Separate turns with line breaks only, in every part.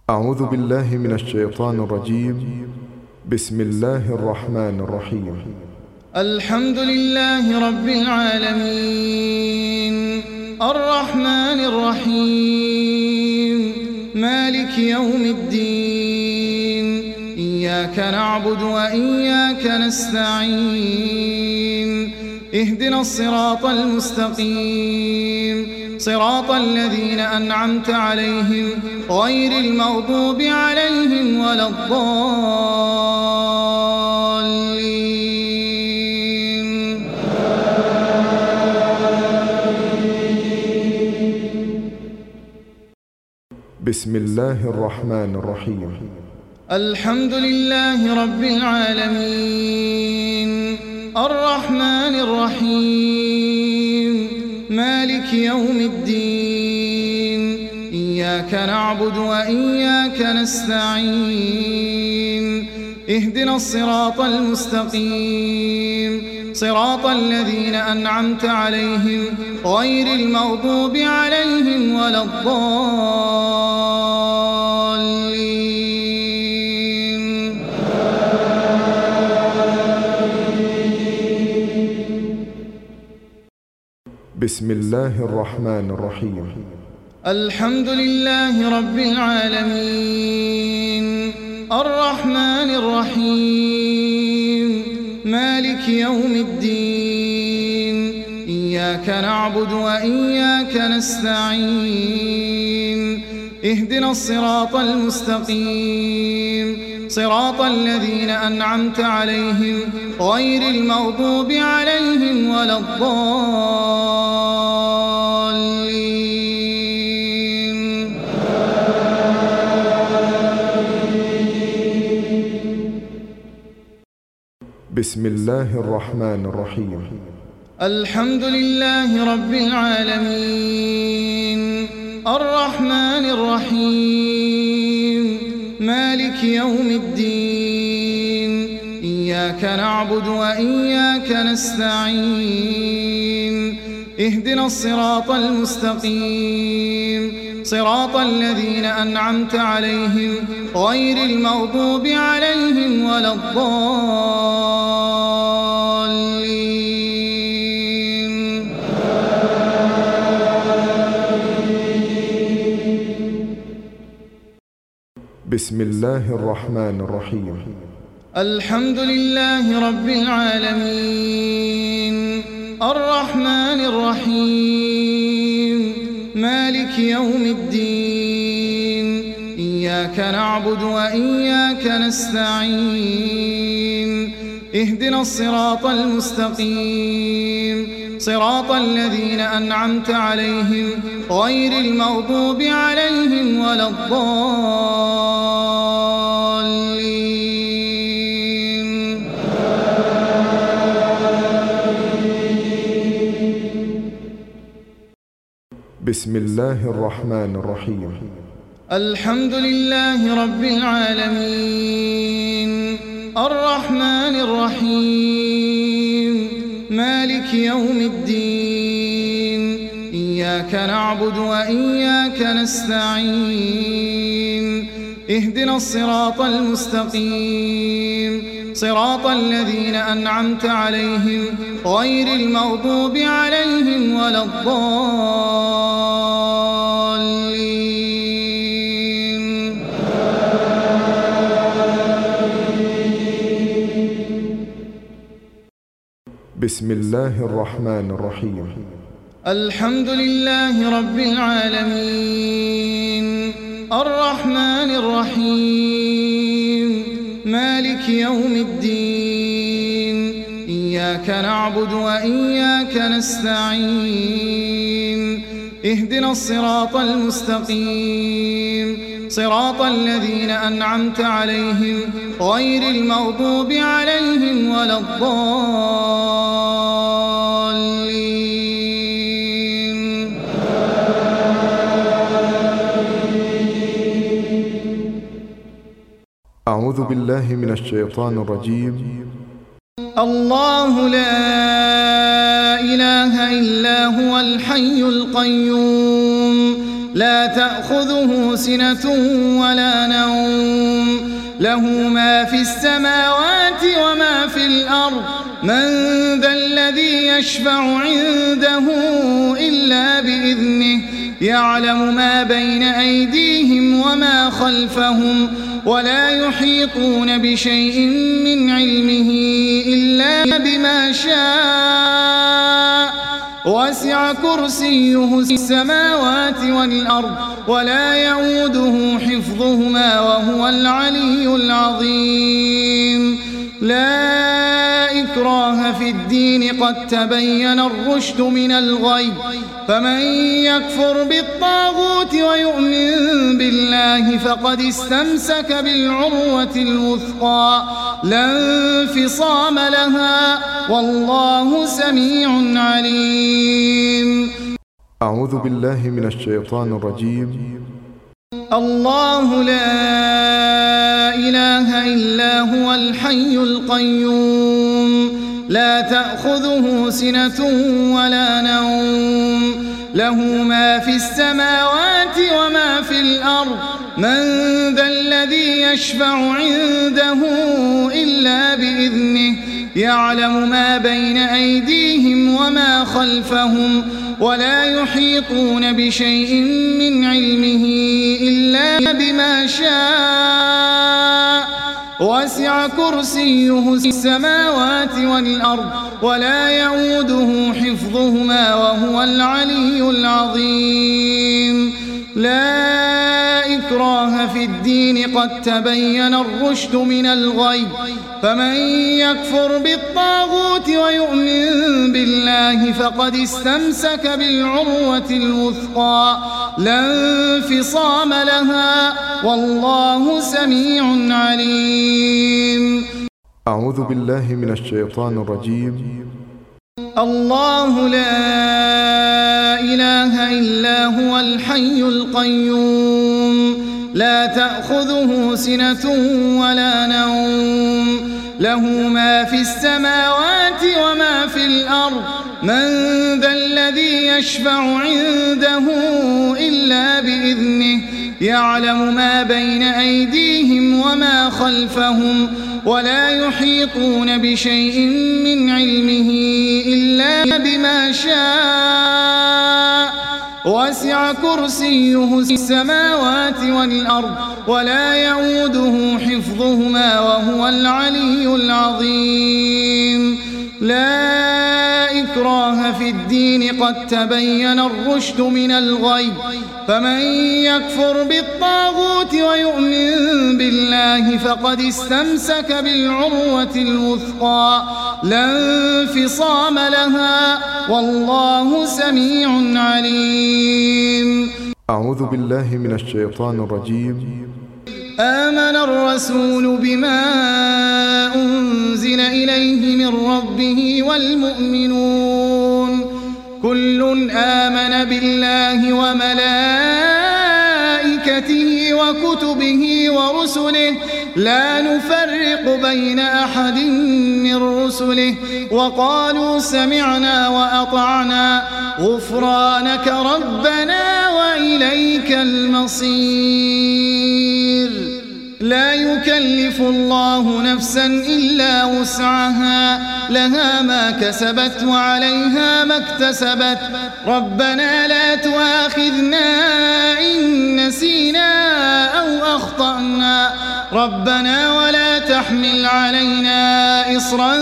أعوذ بالله من الشيطان الرجيم. بسم الله الرحمن الرحيم.
الحمد لله رب العالمين الرحمن الرحيم مالك يوم الدين. إياك نعبد وإياك نستعين. اهدنا الصراط المستقيم صراط الذين أنعمت عليهم غير المغضوب عليهم ولا الضالين.
بسم الله الرحمن الرحيم.
الحمد لله رب العالمين الرحمن الرحيم مالك يوم الدين. إياك نعبد وإياك نستعين. اهدنا الصراط المستقيم صراط الذين أنعمت عليهم غير المغضوب عليهم ولا الضالين.
بسم الله الرحمن الرحيم.
الحمد لله رب العالمين الرحمن الرحيم مالك يوم الدين. إياك نعبد وإياك نستعين. اهدنا الصراط المستقيم صراط الذين أنعمت عليهم غير المغضوب عليهم ولا الضالين.
بسم الله الرحمن الرحيم.
الحمد لله رب العالمين الرحمن الرحيم مالك يوم الدين. إياك نعبد وإياك نستعين. اهدنا الصراط المستقيم صراط الذين أنعمت عليهم غير المغضوب عليهم ولا الضالين.
بسم الله الرحمن الرحيم.
الحمد لله رب العالمين الرحمن الرحيم مالك يوم الدين. إياك نعبد وإياك نستعين. اهدنا الصراط المستقيم صراط الذين أنعمت عليهم غير المغضوب عليهم ولا الضالين.
بسم الله الرحمن الرحيم.
الحمد لله رب العالمين الرحمن الرحيم مالك يوم الدين. إياك نعبد وإياك نستعين. اهدنا الصراط المستقيم صراط الذين أنعمت عليهم غير المغضوب عليهم ولا الضالين.
بسم الله الرحمن الرحيم.
الحمد لله رب العالمين الرحمن الرحيم مالك يوم الدين. إياك نعبد وإياك نستعين. اهدنا الصراط المستقيم صراط الذين أنعمت عليهم غير المغضوب عليهم ولا الضالين.
أعوذ بالله من الشيطان الرجيم.
الله لا إله إلا هو الحي القيوم لا تأخذه سنة ولا نوم له ما في السماوات وما في الأرض من ذا الذي يشفع عنده إلا بإذنه يعلم ما بين أيديهم وما خلفهم ولا يحيطون بشيء من علمه إلا بما شاء وسع كرسيه السماوات والأرض ولا يؤوده حفظهما وهو العلي العظيم لا إكراه في الدين قد تبين الرشد من الغي فمن يكفر بالطاغوت ويؤمن بالله فقد استمسك بالعروة الوثقى لا انفصام لها والله سميع عليم.
أعوذ بالله من الشيطان الرجيم.
الله لا إله إلا هو الحي القيوم لا تأخذه سنة ولا نوم له ما في السماوات وما في الأرض من ذا الذي يشفع عنده إلا بإذنه يعلم ما بين أيديهم وما خلفهم ولا يحيطون بشيء من علمه إلا بما شاء وسع كرسيه السماوات والأرض ولا يؤوده حفظهما وهو العلي العظيم لا إكراه في الدين قد تبين الرشد من الغي فمن يكفر بالطاغوت ويؤمن بالله فقد استمسك بالعروة الوثقى لا انفصام لها والله سميع عليم.
أعوذ بالله من الشيطان الرجيم.
الله لا إله إلا هو الحي القيوم لا تأخذه سنة ولا نوم له ما في السماوات وما في الأرض من ذا الذي يشفع عنده إلا بإذنه يعلم ما بين أيديهم وما خلفهم ولا يحيطون بشيء من علمه إلا بما شاء وسع كرسيه السماوات والأرض ولا يؤوده حفظهما وهو العلي العظيم لا إكراه في الدين قد تبين الرشد من الغي فمن يكفر بالطاغوت ويؤمن بالله فقد استمسك بالعروة الوثقى لا انفصام لها والله سميع عليم.
أعوذ بالله من الشيطان الرجيم.
آمن الرسول بما أنزل إليه من ربه والمؤمنون كل آمن بالله وملائكته وكتبه ورسله لا نفرق بين أحد من رسله وقالوا سمعنا وأطعنا غفرانك ربنا وإليك المصير. لا يكلف الله نفسا إلا وسعها لها ما كسبت وعليها ما اكتسبت ربنا لا تؤاخذنا إن نسينا أو أخطأنا ربنا ولا تحمل علينا إصرا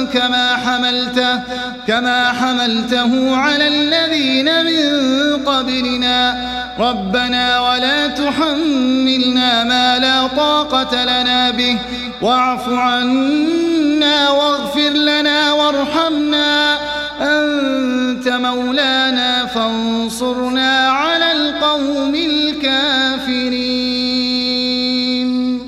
كما حملته على الذين من قبلنا ربنا ولا تحملنا ما لا طاقة لنا به واعف عنا واغفر لنا وارحمنا أنت مولانا فانصرنا على القوم الكافرين.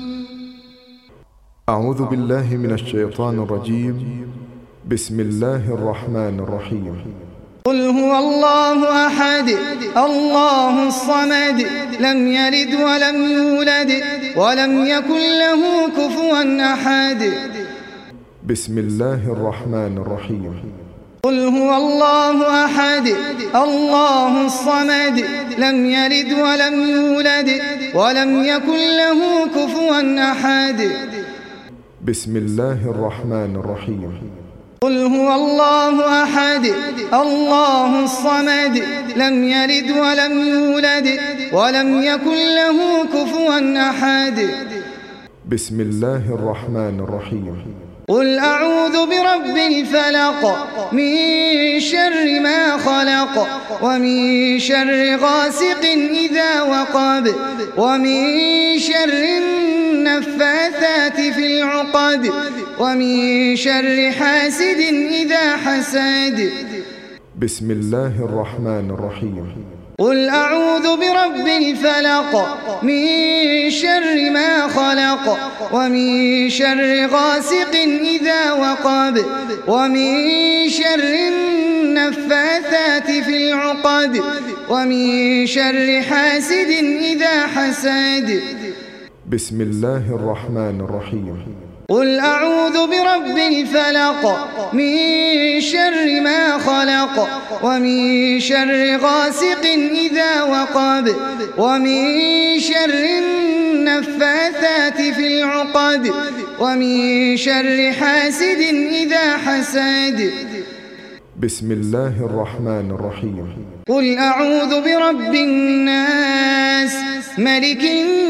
أعوذ بالله من الشيطان الرجيم. بسم الله الرحمن الرحيم.
قل هو الله أحد الله الصمد لم يلد ولم يولد ولم يكن له كفوا أحد.
بسم الله الرحمن الرحيم.
قل هو الله أحد الله الصمد لم يلد ولم يولد ولم يكن له كفوا أحد.
بسم الله الرحمن الرحيم.
قل هو الله أحد الله الصمد لم يلد ولم يولد ولم يكن له كفوا أحد.
بسم الله الرحمن الرحيم.
قل أعوذ برب الفلق من شر ما خلق ومن شر غاسق إذا وقب ومن شر النفاثات في العقد ومن شر حاسد إذا حسد.
بسم الله الرحمن الرحيم.
قل أعوذ برب الفلق من شر ما خلق ومن شر غاسق إذا وقب ومن شر النفاثات في العقد ومن شر حاسد إذا حسد.
بسم الله الرحمن الرحيم.
قل أعوذ برب الفلق من شر ما خلق ومن شر غاسق إذا وقب ومن شر النفاثات في العقد ومن شر حاسد إذا حسد.
بسم الله الرحمن الرحيم.
قل أعوذ برب الناس ملك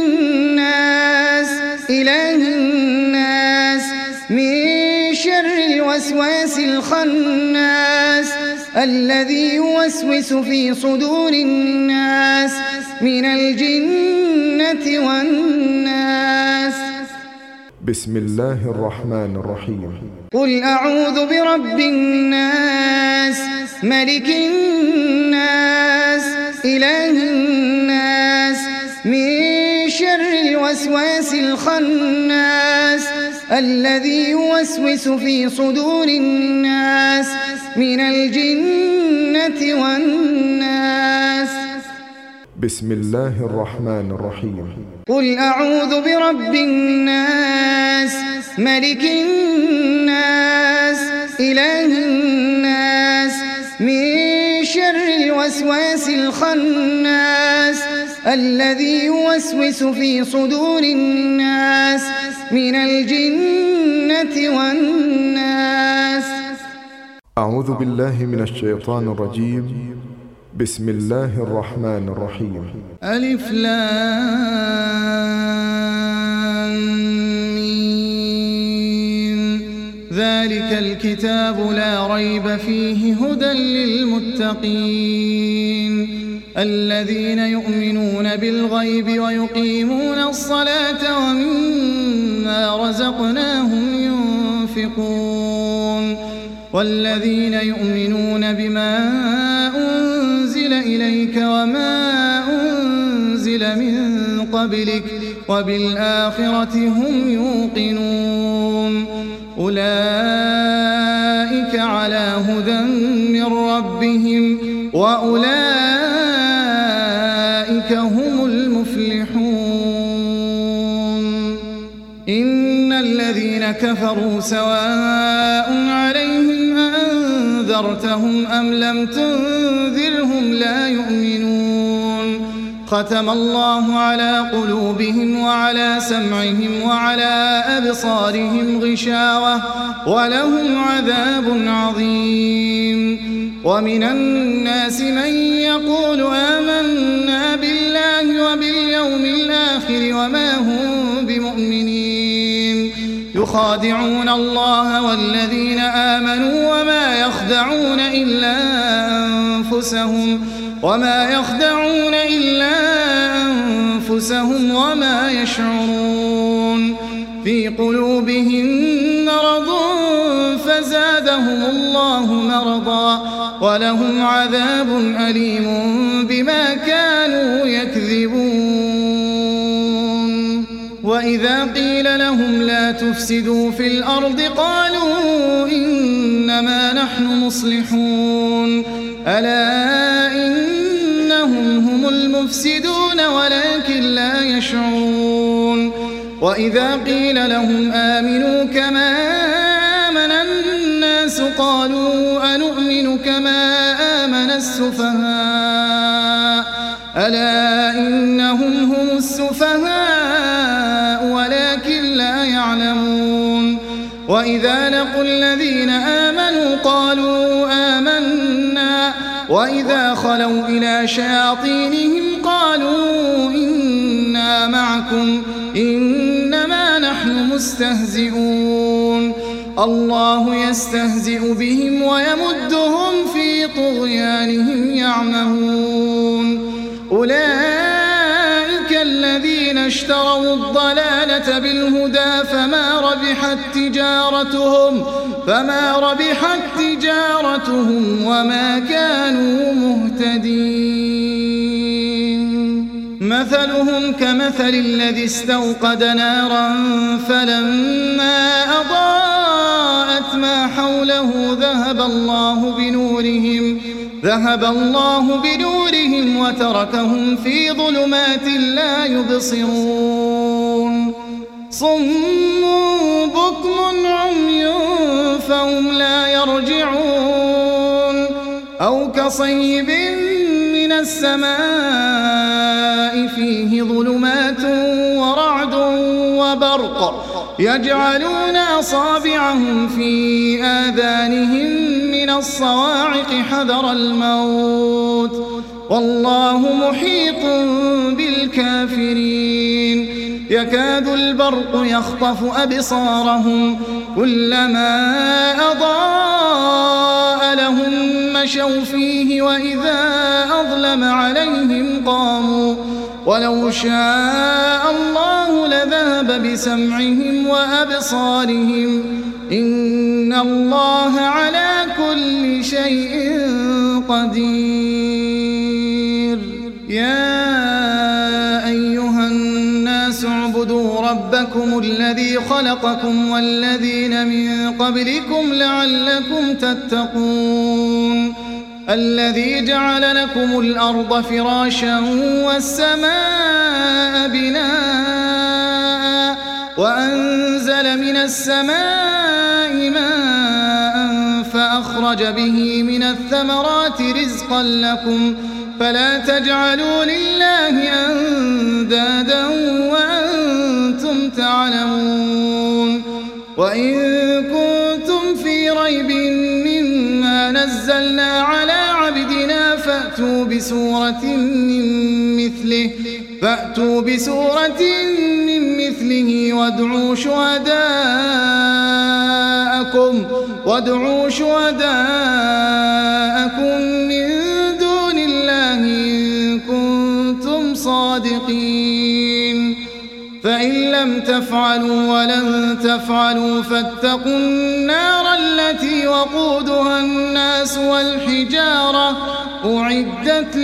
الناس إله الناس من شر الوسواس الخناس الذي يوسوس في صدور الناس من الجنة والناس.
بسم الله الرحمن الرحيم.
قل أعوذ برب الناس ملك الناس إله الناس من شر الوسواس الخناس الذي يوسوس في صدور الناس من الجنة والناس.
بسم الله الرحمن الرحيم.
قل أعوذ برب الناس ملك الناس إله الناس من شر الوسواس الخناس الذي يوسوس في صدور الناس من الجنة والناس.
أعوذ بالله من الشيطان الرجيم. بسم الله الرحمن الرحيم.
ألف لام ميم ذلك الكتاب لا ريب فيه هدى للمتقين الذين يؤمنون بالغيب ويقيمون الصلاة ومما رزقناهم ينفقون والذين يؤمنون بما أنزل إليك وما أنزل من قبلك وبالآخرة هم يوقنون أولئك على هدى من ربهم وأولئك هم المفلحون. إن الذين كفروا سواء عليهم أنذرتهم أم لم تنذرهم لا يؤمنون. ختم الله على قلوبهم وعلى سمعهم وعلى أبصارهم غشاوة ولهم عذاب عظيم. ومن الناس من يقول آمنا بالله وباليوم الآخر وما هم بمؤمنين يخادعون الله والذين آمنوا وما يخدعون إلا أنفسهم وما يشعرون. في قلوبهم مرض فزادهم الله مرضا ولهم عذاب أليم بما كانوا يكذبون. وإذا قيل لهم لا تفسدوا في الأرض قالوا إنما نحن مصلحون ألا إنهم هم المفسدون ولكن لا يشعرون. وإذا قيل لهم آمنوا كما آمن الناس قالوا أنؤمن السفهاء ألا إنهم هم السفهاء ولكن لا يعلمون وإذا لقوا الذين آمنوا قالوا آمنا وإذا خلوا إلى شياطينهم قالوا إنا معكم إنما نحن مستهزئون الله يستهزئ بهم ويمدهم في طغيانهم يعمهون أولئك الذين اشتروا الضلالة بالهدى فما ربحت تجارتهم وما كانوا مهتدين مثلهم كمثل الذي استوقد نارا فلما أضاءت ما حوله ذهب الله بنورهم وتركهم في ظلمات لا يبصرون صم بكم عمي فهم لا يرجعون أو كصيب من السماء فيه ظلمات ورعد وبرق يجعلون أصابعهم في آذانهم من الصواعق حذر الموت والله محيط بالكافرين يكاد البرق يخطف أبصارهم كلما أضاء لهم مشوا فيه وإذا أظلم عليهم قاموا ولو شاء الله لذهب بسمعهم وأبصارهم إن الله على كل شيء قدير يا أيها الناس اعبدوا ربكم الذي خلقكم والذين من قبلكم لعلكم تتقون الذي جعل لكم الأرض فراشا والسماء بناء وأنزل من السماء ماء فأخرج به من الثمرات رزقا لكم فلا تجعلوا لله أندادا وأنتم تعلمون وإن كنتم في ريب مما نزلنا على عبدنا فأتوا بسورة من مثله وادعوا شهداءكم من دون الله إن كنتم صادقين فإن لم تفعلوا ولن تفعلوا فاتقوا النار التي وقودها الناس والحجارة أعدت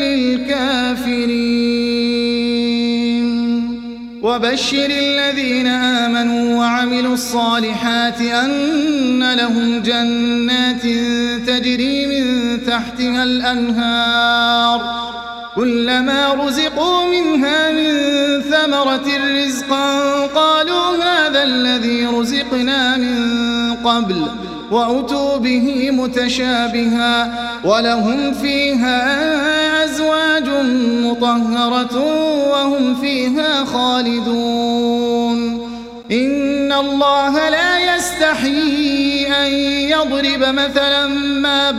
للكافرين وبشر الذين آمنوا وعملوا الصالحات أن لهم جنات تجري من تحتها الأنهار كلما رزقوا منها من ثمرة رزقا قالوا هذا الذي رزقنا من قبل وأتوا به متشابها ولهم فيها أزواج مطهرة وهم فيها خالدون إن الله لا يستحيي أن يضرب مثلا ما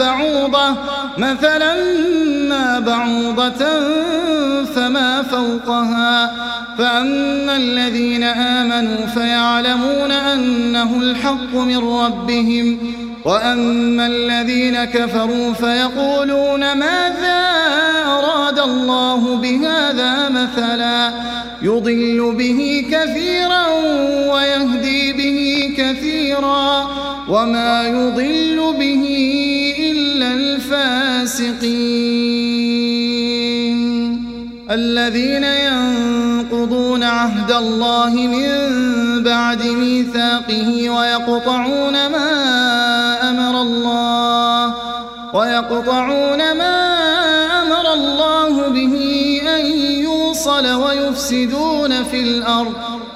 بعوضة فما فوقها فأما الذين آمنوا فيعلمون أنه الحق من ربهم وأما الذين كفروا فيقولون ماذا أراد الله بهذا مثلا يضل به كثيرا ويهدي به كثيرا وما يضل به إلا الفاسقين الذين ينقضون عهد الله من بعد ميثاقه ويقطعون ما أمر الله به أن يوصل ويفسدون في الأرض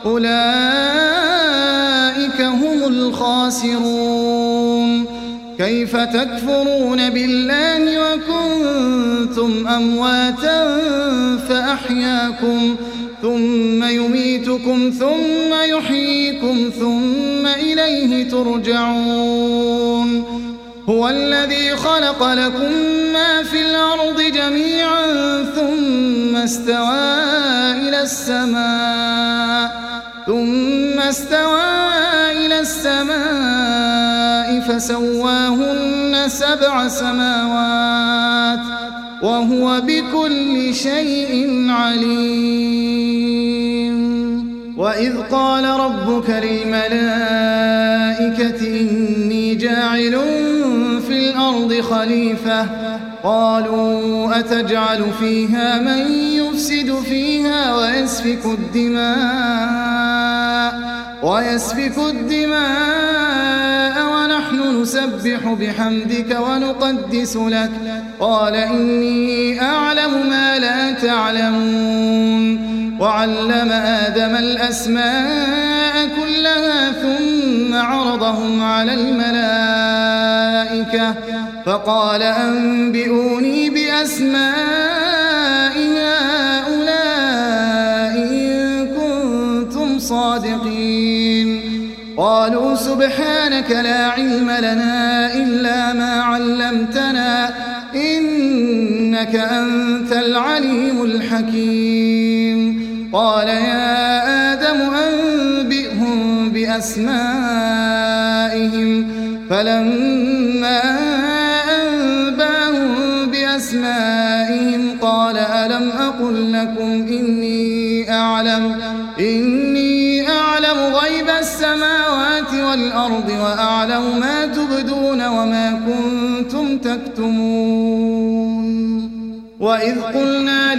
أولئك هم الخاسرون كيف تكفرون بالله وكنتم كنتم أمواتا فأحياكم ثم يميتكم ثم يحييكم ثم إليه ترجعون هو الذي خلق لكم ما في الأرض جميعا ثم استوى إلى السماء فسواهن 7 سماوات وهو بكل شيء عليم وإذ قال ربك للملائكة إني جاعل في الأرض خليفة قالوا أتجعل فيها من يفسد فيها ويسفك الدماء ونحن نسبح بحمدك ونقدس لك قال إني أعلم ما لا تعلمون وعلم آدم الأسماء كلها ثم عرضهم على الملائكة فقال أنبئوني بأسماء هؤلاء إن كنتم صادقين قالوا سبحانك لا علم لنا إلا ما علمتنا إنك أنت العليم الحكيم قال يا آدم أنبئهم بأسمائهم فلما أنبأهم بأسمائهم قال ألم أقل لكم إني أعلم غيب السماوات والأرض وأعلم ما تبدون وما كنتم تكتمون وإذ قلنا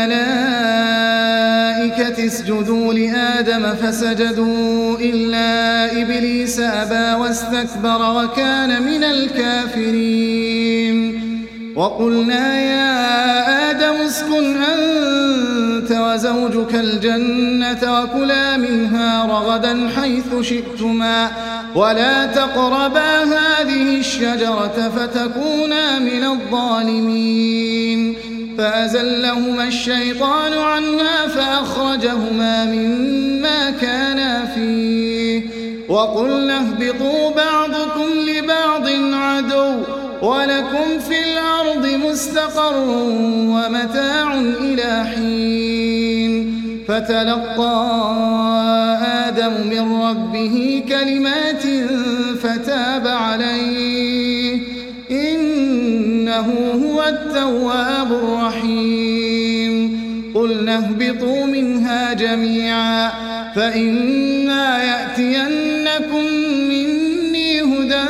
للملائكة اسجدوا لآدم فسجدوا إلا إبليس أبى واستكبر وكان من الكافرين وقلنا يا آدم اسكن أنت وزوجك الجنة وكلا منها رغدا حيث شئتما ولا تقربا هذه الشجرة فتكونا من الظالمين فأزلهما الشيطان عنها فأخرجهما مما كانا فيه وقلنا اهبطوا بعضكم لبعض عدو ولكم في الأرض مستقر ومتاع إلى حين فتلقى آدم من ربه كلمات فتاب عليه إنه هو التواب الرحيم قلنا اهبطوا منها جميعا فإما يأتينكم مني هدى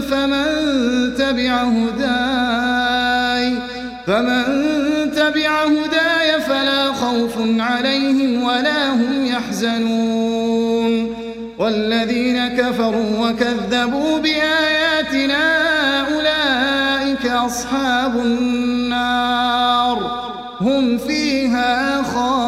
فمن تبع هداي فلا خوف عليهم ولا هم يحزنون والذين كفروا وكذبوا بآياتنا أولئك أصحاب النار هم فيها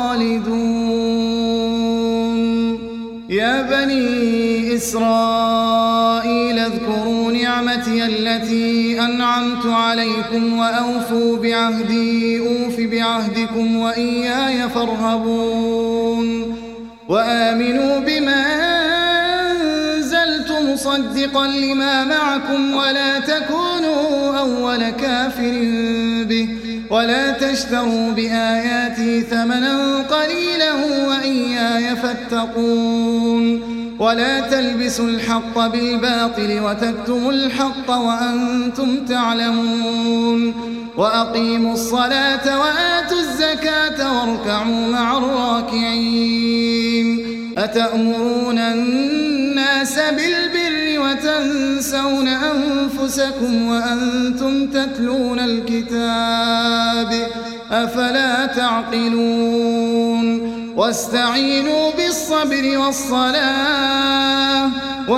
خالدون يا بني إسرائيل اذكروا نعمتي التي أنعمت عليكم وأوفوا بعهدي أوف بعهدكم وإياي فارهبون وآمنوا بما أنزلت مصدقا لما معكم ولا تكونوا أول كافر به ولا تشتروا بآياتي ثمنا قليلا وإياي فاتقون ولا تلبسوا الحق بالباطل وتكتموا الحق وأنتم تعلمون وأقيموا الصلاة وآتوا الزكاة واركعوا مع الراكعين أتأمرون الناس بالبر وتنسون أنفسكم وأنتم تتلون الكتاب أفلا تعقلون واستعينوا بالصبر والصلاة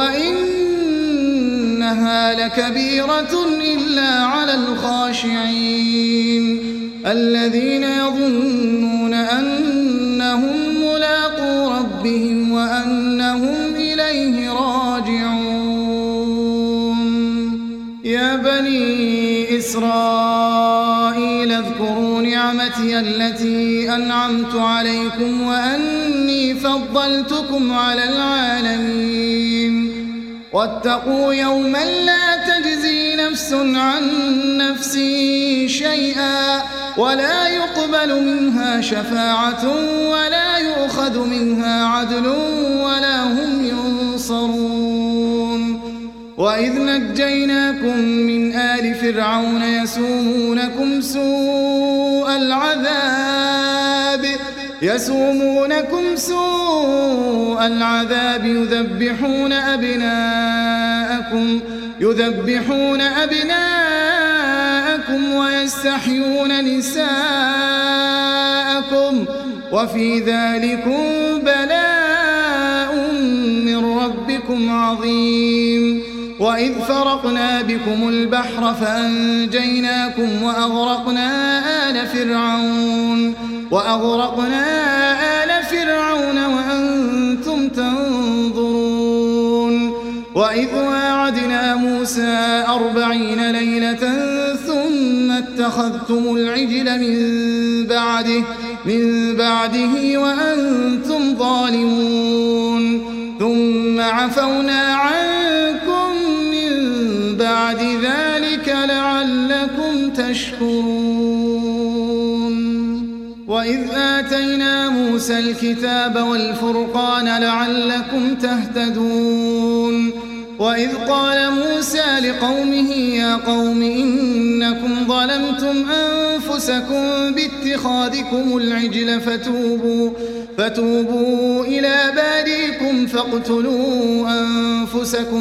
وإنها لكبيرة إلا على الخاشعين الذين يظنون أنهم ملاقو ربهم وأنهم إليه راجعون يا بني إسرائيل نعمتي التي أنعمت عليكم وأني فضلتكم على العالمين واتقوا يوما لا تجزي نفس عن نفس شيئا ولا يقبل منها شفاعة ولا يؤخذ منها عدل ولا هم ينصرون وإذ نجيناكم من آل فرعون يسومونكم سوء العذاب يذبحون أبناءكم ويستحيون نساءكم وفي ذلكم بلاء من ربكم عظيم وإذ فرقنا بكم البحر فأنجيناكم وأغرقنا آل فرعون وأنتم تنظرون وإذ واعدنا موسى 40 ليلة ثم اتخذتم العجل من بعده وأنتم ظالمون ثم عفونا عنكم من بعد ذلك لعلكم تشكرون وإذ آتينا موسى الكتاب والفرقان لعلكم تهتدون وإذ قال موسى لقومه يا قوم إنكم ظلمتم أنفسكم باتخاذكم العجل فتوبوا إلى باريكم فاقتلوا أنفسكم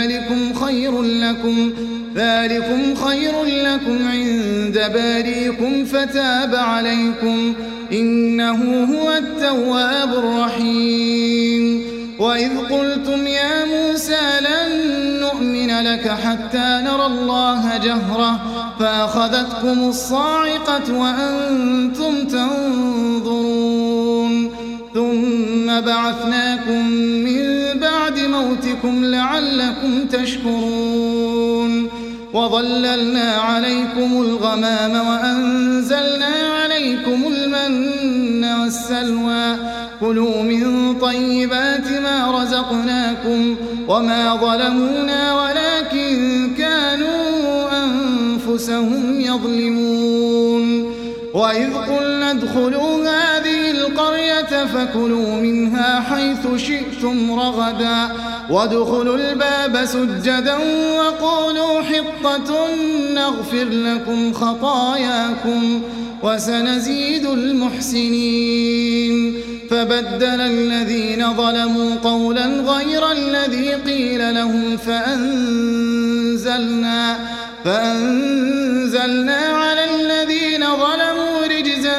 ذلكم خير لكم عند باريكم فتاب عليكم إنه هو التواب الرحيم وإذ قلتم يا موسى لن نؤمن لك حتى نرى الله جهرة فأخذتكم الصاعقة وأنتم تنظرون ثم بعثناكم من بعد موتكم لعلكم تشكرون وظللنا عليكم الغمام وأنزلنا عليكم المن والسلوى كلوا من طيبات ما رزقناكم وما ظلمونا ولكن كانوا أنفسهم يظلمون وإذ قلنا ادخلوا هذه القرية فكلوا منها حيث شئتم رغدا وادخلوا الباب سجدا وقولوا حطة نغفر لكم خطاياكم وسنزيد المحسنين فبدل الذين ظلموا قولا غير الذي قيل لهم فأنزلنا على الذين ظلموا رجزا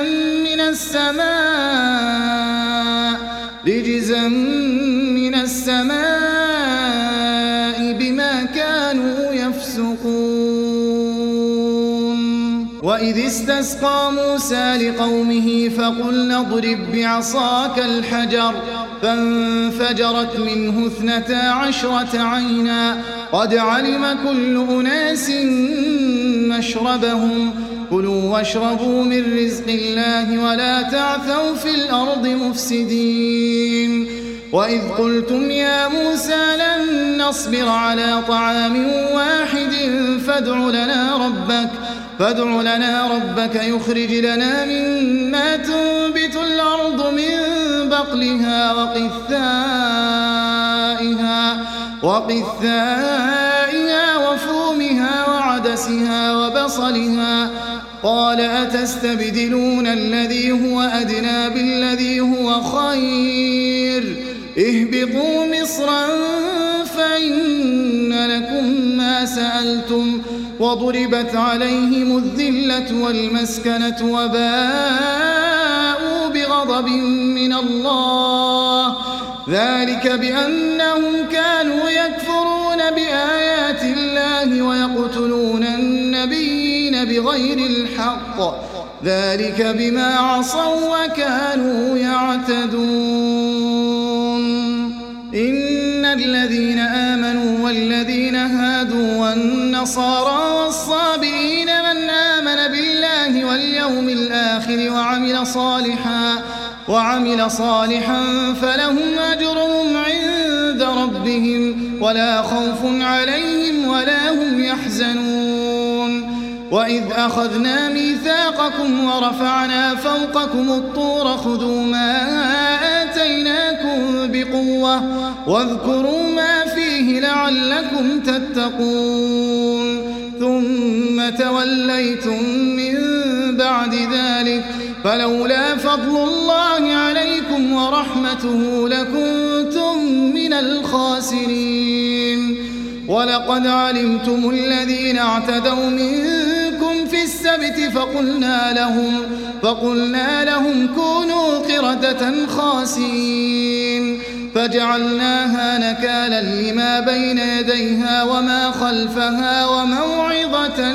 من السماء بما كانوا يفسقون وإذ استسقى موسى لقومه فقلنا اضرب بعصاك الحجر فانفجرت منه 12 عينا قد علم كل أناس مشربهم كلوا واشربوا من رزق الله ولا تعثوا في الأرض مفسدين وإذ قلتم يا موسى لن نصبر على طعام واحد فادع لنا ربك يخرج لنا مما تنبت الأرض من بقلها وقثائها وفومها وعدسها وبصلها قال أتستبدلون الذي هو أدنى بالذي هو خير اهبطوا مصرا فإن لكم ما سألتم وضربت عليهم الذلة والمسكنة وباءوا بغضب من الله ذلك بأنهم كانوا يكفرون بآيات الله ويقتلون النبيين بغير الحق ذلك بما عصوا وكانوا يعتدون إن الذين آمنوا والذين هادوا والنصارى والصابئين من آمن بالله واليوم الآخر وعمل صالحا فلهم أجرهم عند ربهم ولا خوف عليهم ولا هم يحزنون. وإذ أخذنا ميثاقكم ورفعنا فوقكم الطور خذوا ما آتيناكم بقوة واذكروا ما فيه لعلكم تتقون. ثم توليتم من بعد ذلك فلولا فضل الله عليكم ورحمته لكنتم من الخاسرين. ولقد علمتم الذين اعتدوا منكم في السبت فقلنا لهم كونوا قردة خاسئين فجعلناها نكالا لما بين يديها وما خلفها وموعظة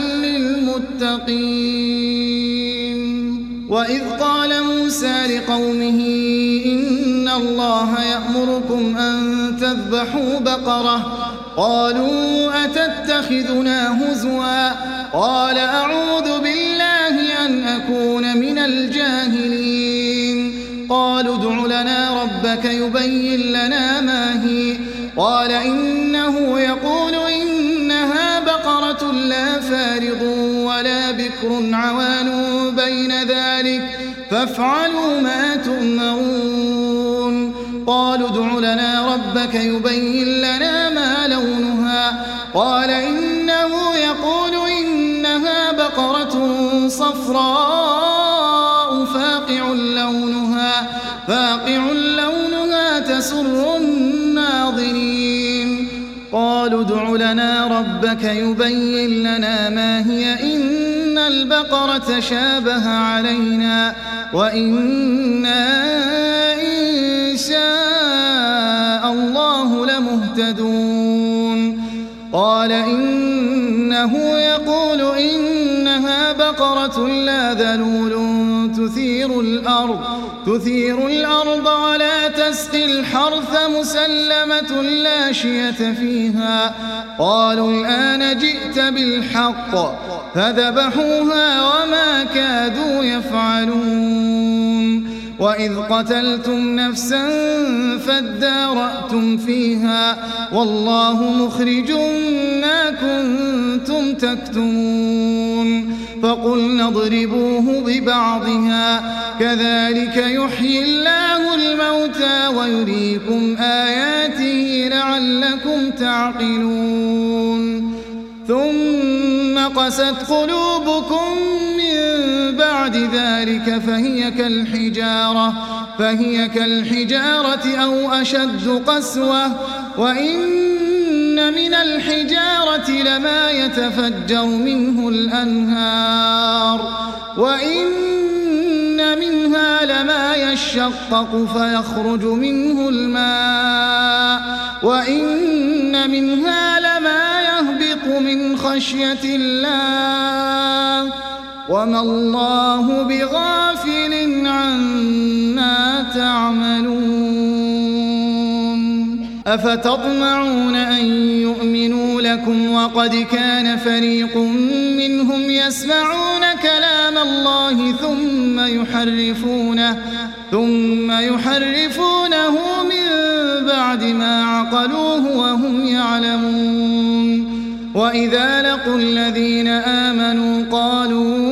للمتقين. وإذ قال موسى لقومه إن الله يأمركم أن تذبحوا بقرة قالوا أتتخذنا هزوا قال أعوذ بالله أن أكون من الجاهلين. قالوا ادع لنا ربك يبين لنا ما هي قال إنه يقول إنها بقرة لا فارض ولا بكر عوان بين ذلك فافعلوا ما تؤمرون. قالوا ادع لنا ربك يبين لنا ما لونها قال إنه يقول إنها بقرة صفراء فاقع لونها تسر الناظرين. قالوا ادع لنا ربك يبين لنا ما هي إن البقرة شابه علينا وإنا إن شاء الله لمهتدون. قال إنه يقول إنها بقرة لا ذلول تثير الأرض ولا تسقي الحرث مسلمة لا شية فيها. قالوا الآن جئت بالحق فذبحوها وما كادوا يفعلون. وإذ قتلتم نفسا فادارأتم فيها والله مخرج ما كنتم تكتمون. فقلنا اضربوه ببعضها كذلك يحيي الله الموتى ويريكم آياته لعلكم تعقلون. ثم قست قلوبكم من بعد ذلك فهي كالحجارة أو أشد قسوة وإن من الحجارة لما يتفجر منه الأنهار وإن منها لما يشقق فيخرج منه الماء وإن منها لما يهبط من خشية الله وما الله بغافل عما تعملون. أفتطمعون أن يؤمنوا لكم وقد كان فريق منهم يسمعون كلام الله ثم يحرفونه من بعد ما عقلوه وهم يعلمون. وإذا لقوا الذين آمنوا قالوا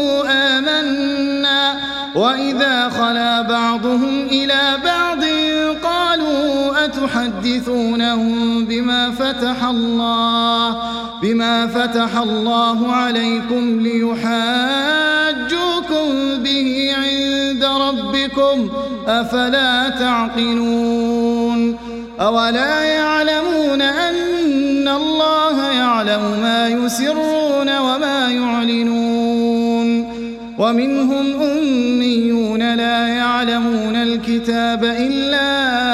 آمنا وإذا خلا بعضهم إلى بعض قالوا أتحدثونهم بما فتح الله عليكم ليحاجوكم به عند ربكم أفلا تعقلون. أولا يعلمون أن الله يعلم ما يسرون وما يعلنون. ومنهم أميون لا يعلمون الكتاب إلا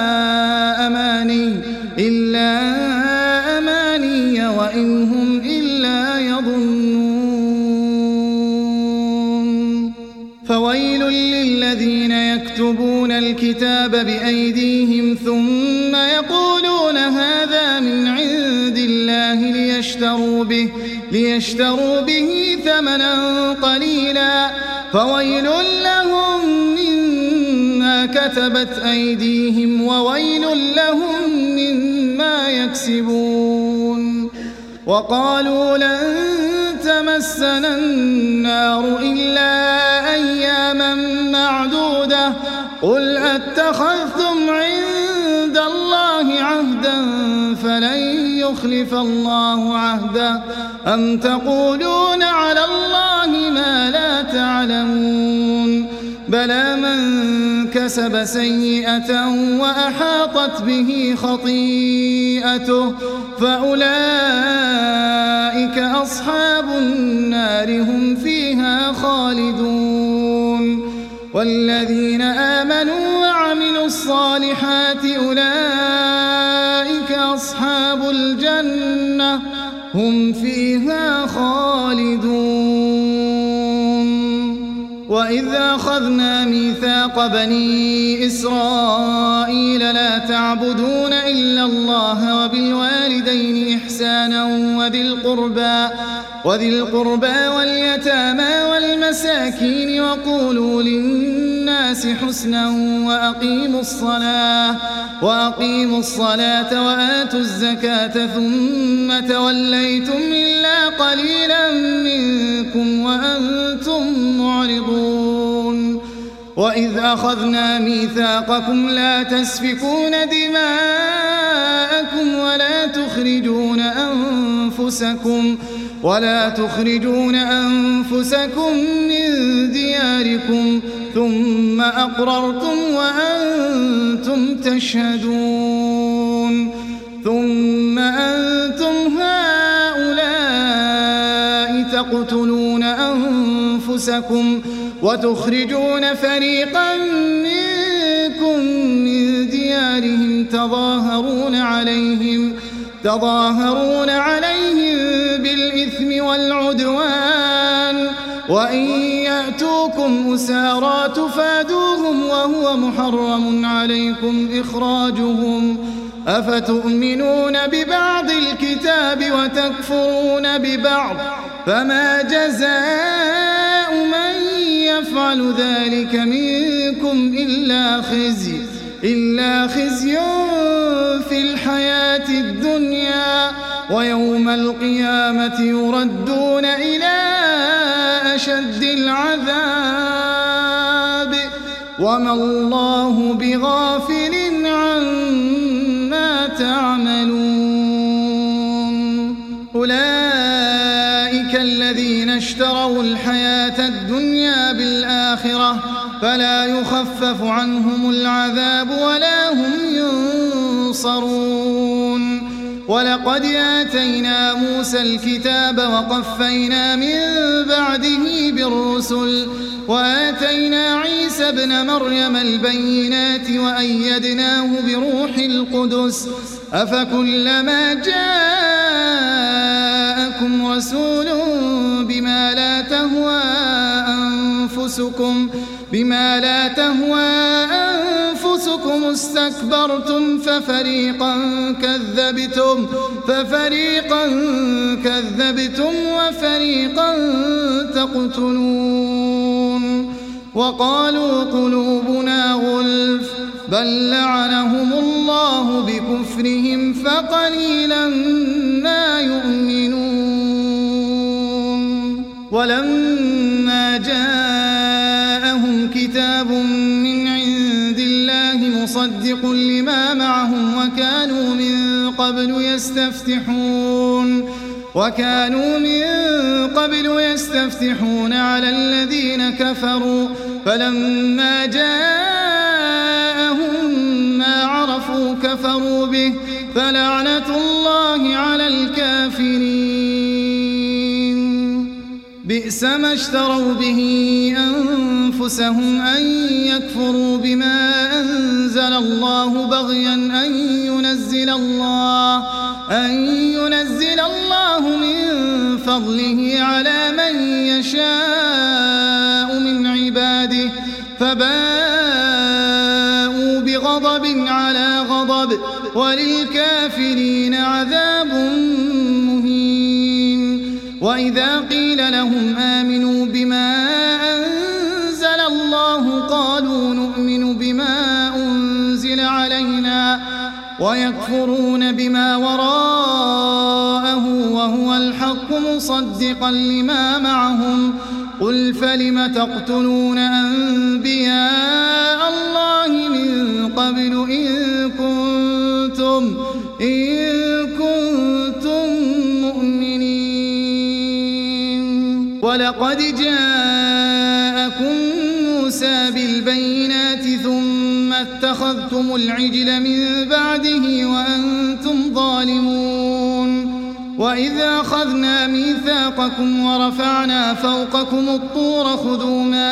أماني وإن هم إلا يظنون. فويل للذين يكتبون الكتاب بأيديهم ثم يقولون هذا من عند الله ليشتروا به ثمنا قليلا فويل لهم بما كتبت أيديهم وويل لهم مما يكسبون. وقالوا لن تمسنا النار إلا أياما معدودة قل أتخذتم عند الله عهدا فلن يخلف الله عهده أم تقولون على الله ما لا تعلمون. بلى من كسب سيئة وأحاطت به خطيئته فأولئك أصحاب النار هم فيها خالدون. والذين آمنوا وعملوا الصالحات أولئك أصحاب الجنة هم فيها خالدون. وإذ أخذنا ميثاق بني إسرائيل لا تعبدون إلا الله وبالوالدين إحسانا وذي القربى واليتامى والمساكين وقولوا للناس حسنا وأقيموا الصلاة وآتوا الزكاة ثم توليتم إلا قليلا منكم وأنتم معرضون. وإذ أخذنا ميثاقكم لا تسفكون دماءكم ولا تخرجون أنفسكم من دياركم ثم أقررتم وأنتم تشهدون. ثم أنتم هؤلاء تقتلون أنفسكم وتخرجون فريقا منكم من ديارهم تظاهرون عليهم بالإثم والعدوان وإن يأتوكم أسارى تفادوهم وهو محرم عليكم إخراجهم أفتؤمنون ببعض الكتاب وتكفرون ببعض فما جزاء من يفعل ذلك منكم إلا خزي في الحياة الدنيا ويوم القيامة يردون إلى أشد العذاب وما الله بغافل عما تعملون. أولئك الذين اشتروا الحياة الدنيا بالآخرة فلا يخفف عنهم العذاب ولا هم ينصرون. ولقد آتينا موسى الكتاب وقفينا من بعده بالرسل وآتينا عيسى ابن مريم البينات وأيدناه بروح القدس أفكلما جاءكم رسول بما لا تهوى أنفسكم استكبرتم ففريقا كذبتم وفريقا تقتلون. وقالوا قلوبنا غلف بل لعنهم الله بكفرهم فقليلا ما يؤمنون. ولما جاءهم كتاب من عند الله مصدق لما معهم وكانوا من قبل يستفتحون على الذين كفروا فلما جاءهم ما عرفوا كفروا به فلعنة الله على الكافرين. بئس ما اشتروا به أنفسهم أن يكفروا بما أنزل الله بغيا أن ينزل الله من فضله على من يشاء من عباده فباءوا بغضب على غضب وللكافرين عذاب مهين. وإذا قيل لهم آمنوا بما أنزل الله قالوا نؤمن بما ويكفرون بما وراءه وهو الحق مصدقا لما معهم قل فلم تقتلون أنبياء الله من قبل إن كنتم مؤمنين ولقد جاءكم موسى بالبينات ثم اتخذتم العجل من بعده وأنتم ظالمون وإذا أخذنا ميثاقكم ورفعنا فوقكم الطور خذوا ما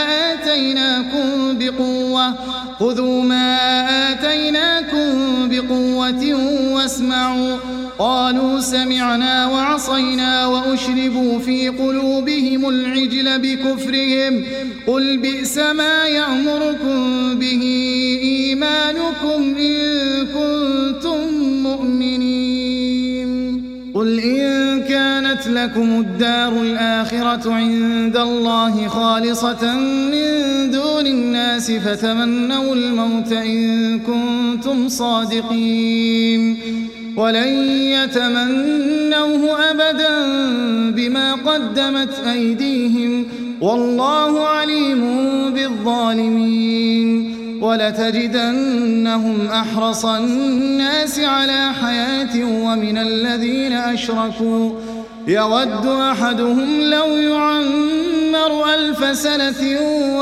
آتيناكم بقوة واسمعوا قالوا سمعنا وعصينا وأشربوا في قلوبهم العجل بكفرهم قل بئس ما يأمركم به إيمانكم إن كنتم مؤمنين قل إن كانت لكم الدار الآخرة عند الله خالصة من دون الناس فتمنوا الموت إن كنتم صادقين ولن يتمنوه أبدا بما قدمت أيديهم والله عليم بالظالمين ولتجدنهم أحرص الناس على حياة ومن الذين أشركوا يود أحدهم لو يعمر 1000 سنة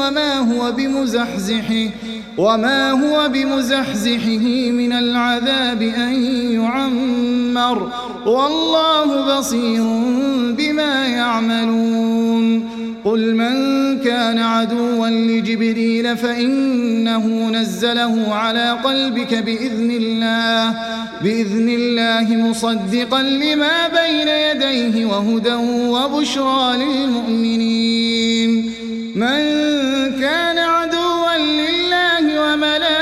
وما هو بمزحزحه من العذاب أن يعمر والله بصير بما يعملون قل من كان عدوا لجبريل فإنه نزله على قلبك بإذن الله مصدقا لما بين يديه وهدى وبشرى للمؤمنين من كان عدوا لله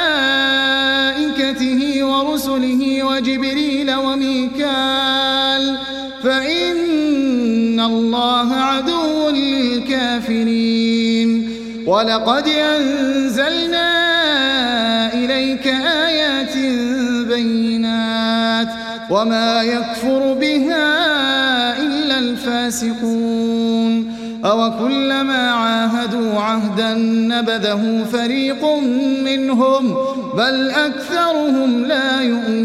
وملائكته ورسله وجبريل وميكال فإن الله عدو للكافرين ولقد أنزلنا إليك آيات بينات وما يكفر بها إلا الفاسقون أوكلما عاهدوا عهدا نبذه فريق منهم بل أكثرهم لا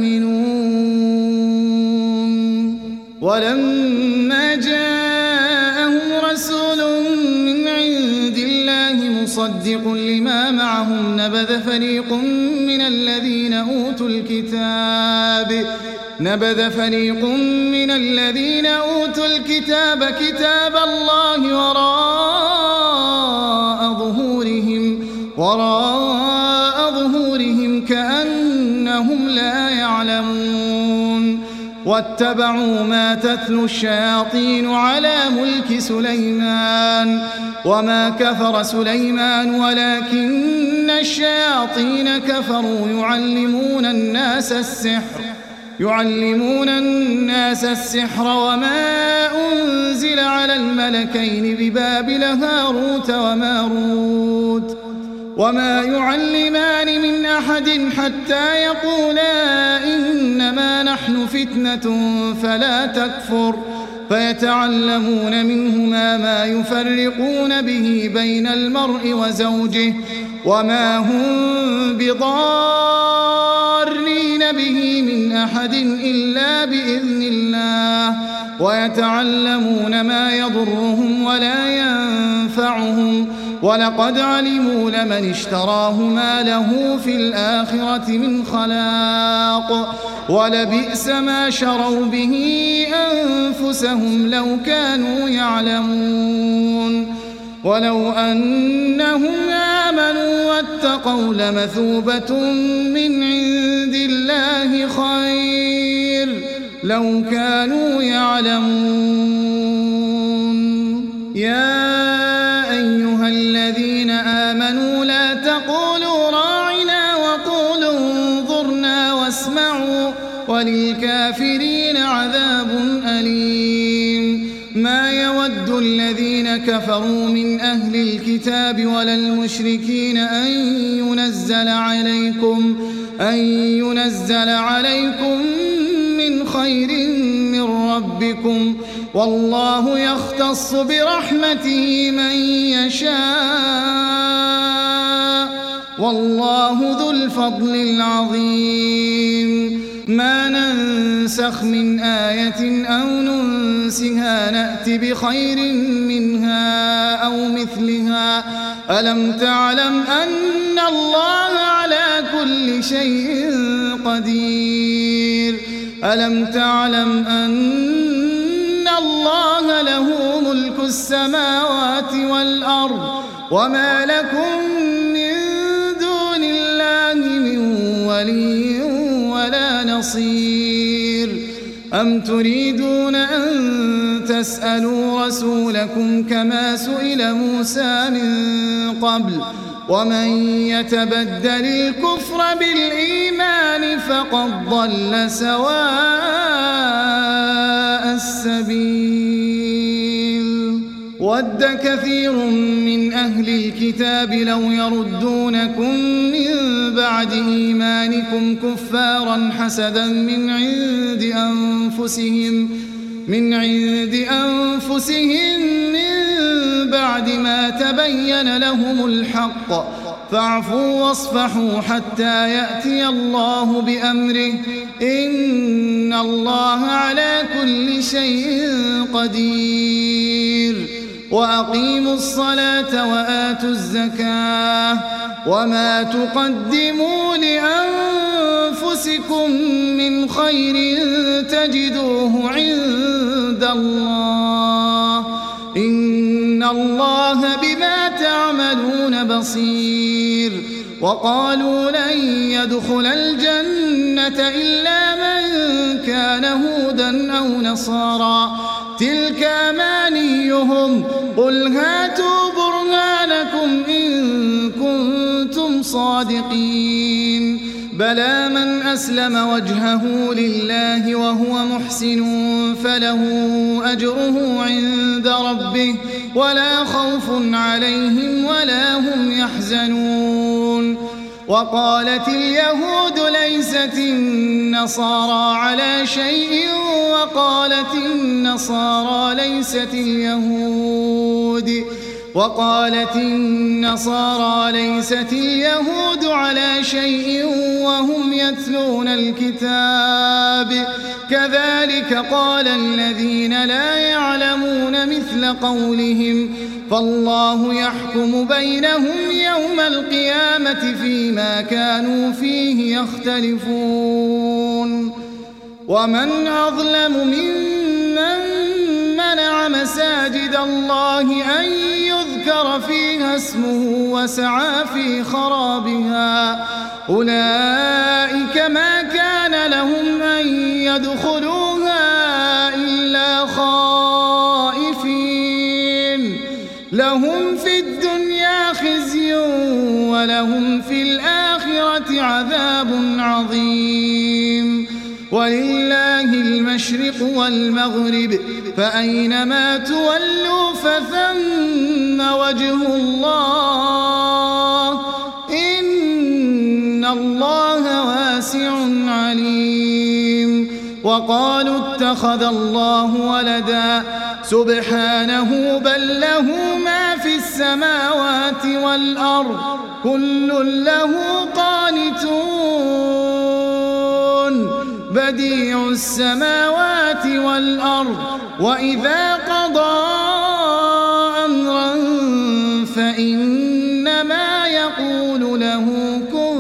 يؤمنون ولما جاءهم رسول من عند الله مصدق لما معهم نبذ فريق من الذين أوتوا الكتاب كتاب الله وراء ظهورهم كأنهم لا يعلمون واتبعوا ما تتلو الشياطين على ملك سليمان وما كفر سليمان ولكن الشياطين كفروا يعلمون الناس السحر وما أنزل على الملكين ببابل هاروت وماروت وما يعلمان من أحد حتى يقولا إنما نحن فتنة فلا تكفر فيتعلمون منهما ما يفرقون به بين المرء وزوجه وما هم بضارين به من أحد إلا بإذن الله ويتعلمون ما يضرهم ولا ينفعهم ولقد علموا لمن اشتراه ما له في الآخرة من خلاق ولبئس ما شروا به أنفسهم لو كانوا يعلمون ولو أنهم آمنوا واتقوا لمثوبة من عند الله خير لو كانوا يعلمون يا أيها الذين آمنوا لا تقولوا راعنا وقولوا انظرنا واسمعوا وللكافرين عذاب أليم ما يود الذين كفروا من أهل الكتاب ولا المشركين أن أن ينزل عليكم من خير من ربكم والله يختص برحمته من يشاء والله ذو الفضل العظيم ما ننسخ من آية أو ننسها نأت بخير منها أو مثلها ألم تعلم أن الله على كل شيء قدير ألم تعلم أن الله له ملك السماوات والأرض وما لكم من دون الله من ولي ولا نصير أم تريدون أن تسألوا رسولكم كما سئل موسى من قبل ومن يتبدل الكفر بالإيمان فقد ضل سواء السبيل ود كثير من أهل الكتاب لو يردونكم من بعد إيمانكم كفارا حسدا من عند أنفسهم من بعد ما تبين لهم الحق فاعفوا واصفحوا حتى يأتي الله بأمره إن الله على كل شيء قدير وأقيموا الصلاة وآتوا الزكاة وما تقدموا لأنفسكم من خير تجدوه عند الله إن الله بما تعملون بصير وقالوا لن يدخل الجنة إلا من كان هودا أو نصارى تلك أمانيهم قل هاتوا برهانكم إن كنتم صادقين بلى من أسلم وجهه لله وهو محسن فله أجره عند ربه ولا خوف عليهم ولا هم يحزنون وقالت اليهود ليست النصارى على شيء وقالت النصارى ليست اليهود على شيء وهم يتلون الكتاب كذلك قال الذين لا يعلمون مثل قولهم فالله يحكم بينهم يوم القيامة فيما كانوا فيه يختلفون ومن أظلم ممن منع مساجد الله أن يذكر فيها اسمه وسعى في خرابها أولئك ما كان لهم أن يدخلوها إلا خائفين لهم في الدنيا خزي ولهم في الآخرة عذاب عظيم ولله المشرق والمغرب فأينما تولوا فثم وجه الله إن الله واسع عليم وقالوا اتخذ الله ولدا سبحانه بل له ما في السماوات والأرض كل له قانتون بديع السماوات والأرض وإذا قضى أمرا فإنما يقول له كن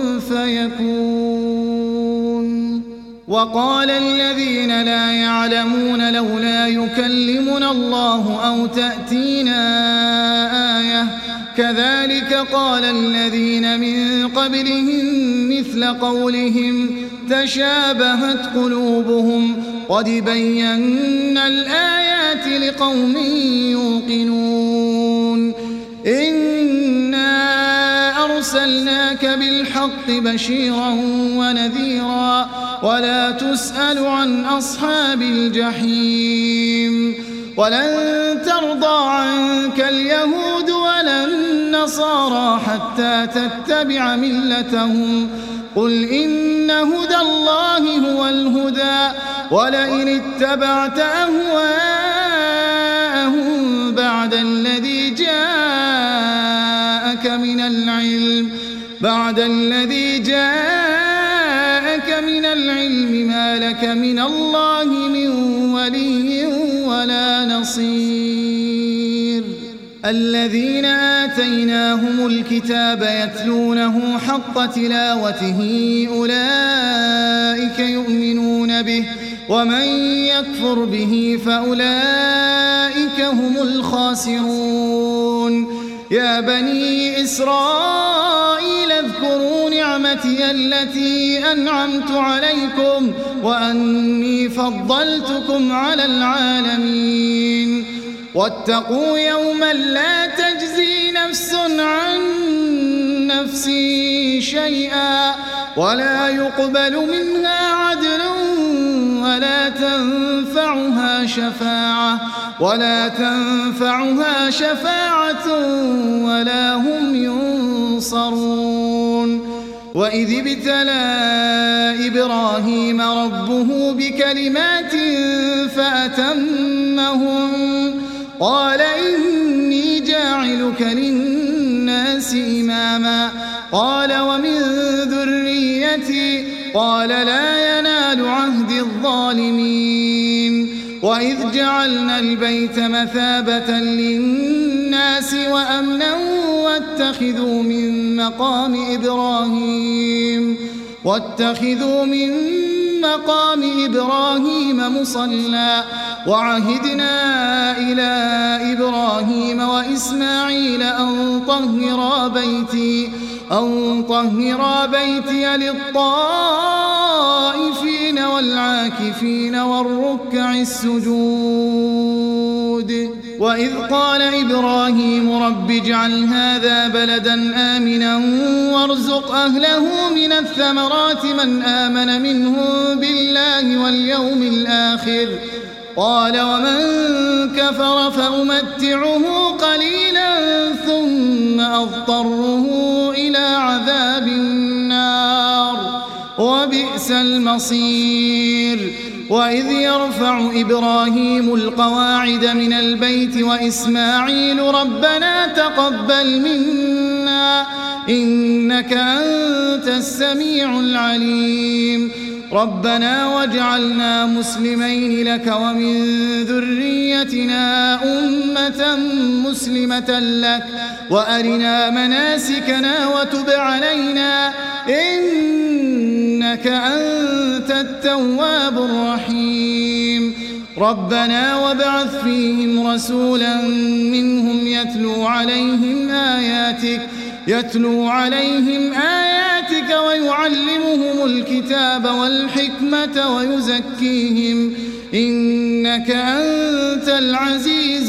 فيكون وقال الذين لا يعلمون لولا يكلمنا الله أو تأتينا آية كذلك قال الذين من قبلهم مثل قولهم تشابهت قلوبهم قد بينا الآيات لقوم يوقنون إنا أرسلناك بالحق بشيرا ونذيرا ولا تسأل عن أصحاب الجحيم ولن ترضى عنك اليهود ولا النصارى حتى تتبع ملتهم قل إن هدى الله هو الهدى ولئن اتبعت أهواءهم بعد الذي جاءك من العلم ما لك من الله من ولي ولا نصير الذين آتيناهم الكتاب يتلونه حق تلاوته أولئك يؤمنون به ومن يكفر به فأولئك هم الخاسرون يا بني إسرائيل اذكروا نعمتي التي أنعمت عليكم وأني فضلتكم على العالمين واتقوا يوما لا تجزي نفس عن نفس شيئا ولا يقبل منها عدل ولا تنفعها شفاعة ولا هم ينصرون وإذ ابتلى إبراهيم ربه بكلمات فأتمهم قال إني جاعلك للناس إماما قال ومن ذريتي قال لا ينال عهد الظالمين وإذ جعلنا البيت مثابة للناس وأمنا واتخذوا من مقام إبراهيم مصلى وعهدنا إلى إبراهيم وإسماعيل أن طهرا بيتي للطائفين والعاكفين والركع السجود وإذ قال إبراهيم رب اجعل هذا بلدا آمنا وارزق أهله من الثمرات من آمن منهم بالله واليوم الآخر قال ومن كفر فأمتعه قليلا ثم أضطره إلى عذاب النار وبئس المصير وإذ يرفع إبراهيم القواعد من البيت وإسماعيل ربنا تقبل منا إنك أنت السميع العليم ربنا واجعلنا مسلمين لك ومن ذريتنا أمة مسلمة لك وأرنا مناسكنا وتب علينا إنك أنت التواب الرحيم ربنا وابعث فيهم رسولا منهم يتلو عليهم آياتك ويعلمهم الكتاب والحكمة ويزكيهم إنك أنت العزيز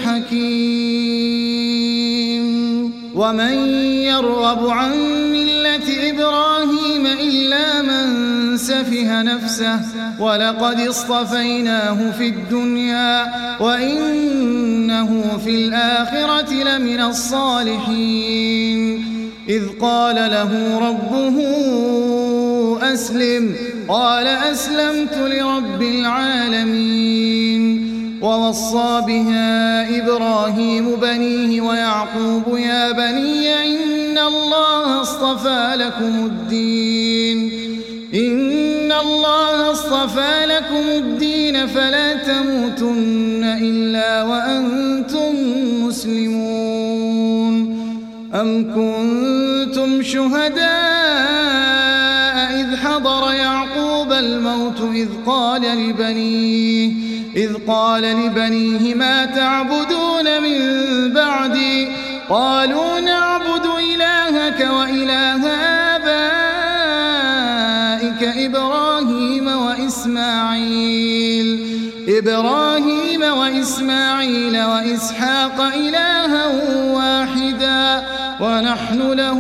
الحكيم ومن يرغب عن ملة إبراهيم إلا من سفه نفسه ولقد اصطفيناه في الدنيا وإنه في الآخرة لمن الصالحين إذ قال له ربه أسلم قال أسلمت لرب العالمين ووصى بها إبراهيم بنيه ويعقوب يا بني إن الله اصطفى لكم الدين فلا تموتن إلا وأنتم مسلمون أم كنتم شهداء إذ حضر يعقوب الموت إذ قال لبنيه ما تعبدون من بعدي قالوا نعبد إلهك وإله آبائك إبراهيم وإسماعيل وإسحاق إلها واحدا ونحن له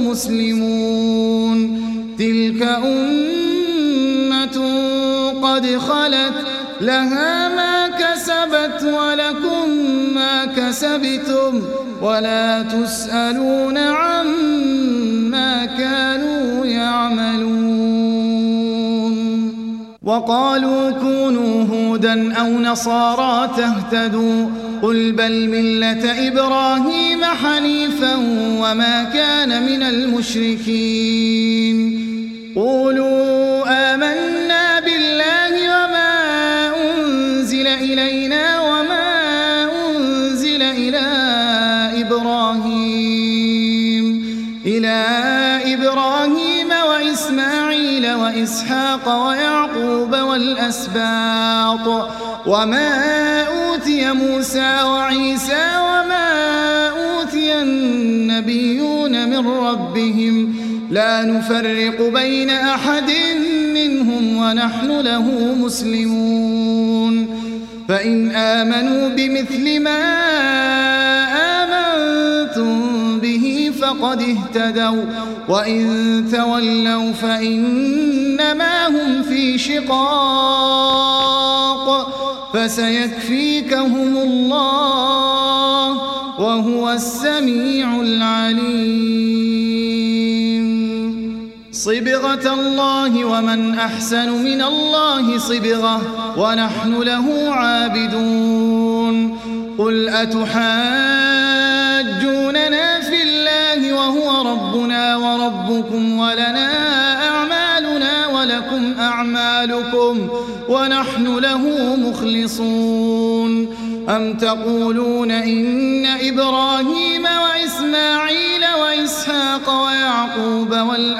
مسلمون تلك أمة قد خلت لها ما كسبت ولكم ما كسبتم ولا تسألون عما كانوا يعملون وقالوا كونوا هودا أو نصارى تهتدوا قل بل ملة إبراهيم حنيفا وما كان من المشركين قولوا آمنا بالله وما أنزل إلينا وما أنزل إلى إبراهيم وإسماعيل وإسحاق ويعقوب والأسباط وما أوتي موسى وعيسى وما أوتي النبيون من ربهم لا نفرق بين أحد منهم ونحن له مسلمون فإن آمنوا بمثل ما آمنتم به فقد اهتدوا وإن تولوا فإنما هم في شقاق فسيكفيكهم الله وهو السميع العليم صبغة الله ومن أحسن من الله صبغة ونحن له عابدون قل أتحاجوننا في الله وهو ربنا وربكم ولنا أعمالنا ولكم أعمالكم ونحن له مخلصون أم تقولون إن إبراهيم وإسماعيل وإسحاق ويعقوب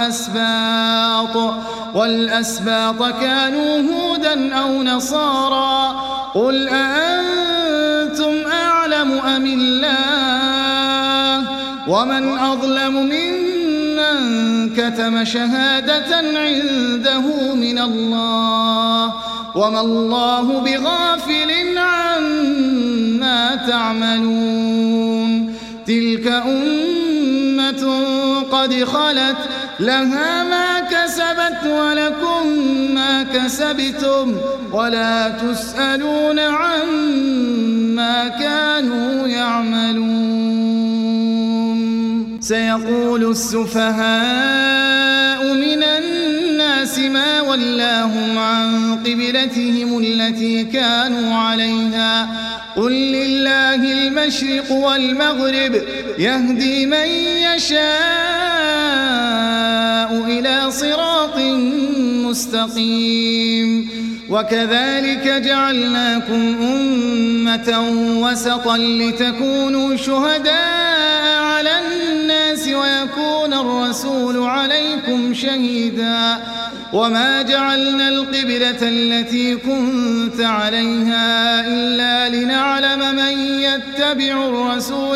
والأسباط كانوا هودا أو نصارى قل أأنتم أعلم أم الله ومن أظلم ممن كتم شهادة عنده من الله وما الله بغافل عما تعملون تلك أمة قد خلت لها ما كسبت ولكم ما كسبتم ولا تسألون عما كانوا يعملون سيقول السفهاء من الناس ما ولاهم عن قبلتهم التي كانوا عليها قل لله المشرق والمغرب يهدي من يشاء إلى صراط مستقيم وكذلك جعلناكم أمة وسطا لتكونوا شهداء على الناس ويكون الرسول عليكم شهيدا وما جعلنا القبلة التي كنت عليها إلا لنعلم من يتبع الرسول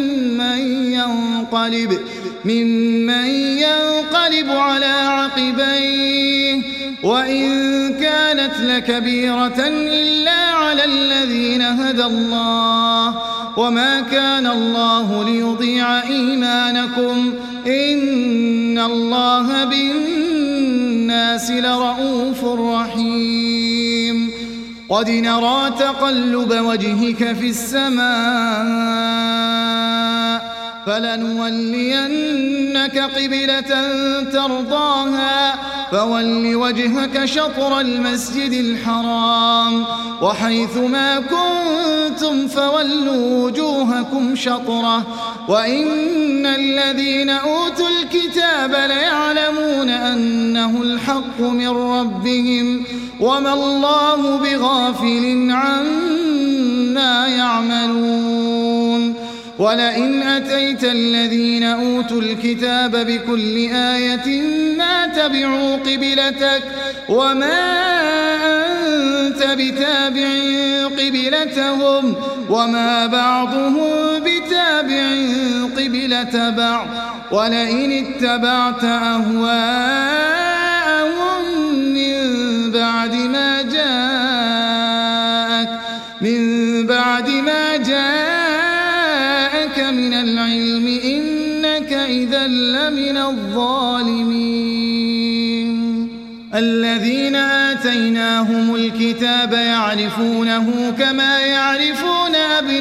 ممن ينقلب على عقبيه وإن كانت لكبيرة إلا على الذين هدى الله وما كان الله ليضيع إيمانكم إن الله بالناس لرؤوف رحيم قد نرى تقلب وجهك في السماء فلنولينك قبلة ترضاها فول وجهك شطر المسجد الحرام وحيث ما كنتم فولوا وجوهكم شطره وإن الذين أوتوا الكتاب ليعلمون أنه الحق من ربهم وما الله بغافل عما يعملون ولئن أتيت الذين أوتوا الكتاب بكل آية ما تبعوا قبلتك وما أنت بتابع قبلتهم وما بعضهم بتابع قبلة بعض ولئن اتبعت أهواءهم من بعد ما جاءك من العلم إنك إذا لمن الظالمين الذين آتيناهم الكتاب يعرفونه كما يعرفون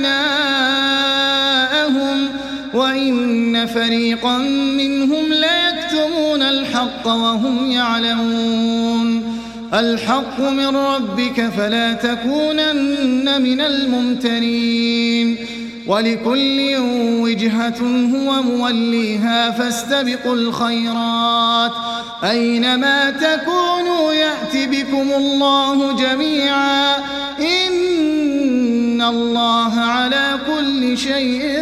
أبناءهم وإن فريقا منهم ليكتمون الحق وهم يعلمون الحق من ربك فلا تكونن من الممترين ولكل وجهة هو موليها فاستبقوا الخيرات أينما تكونوا يأت بكم الله جميعا إن الله على كل شيء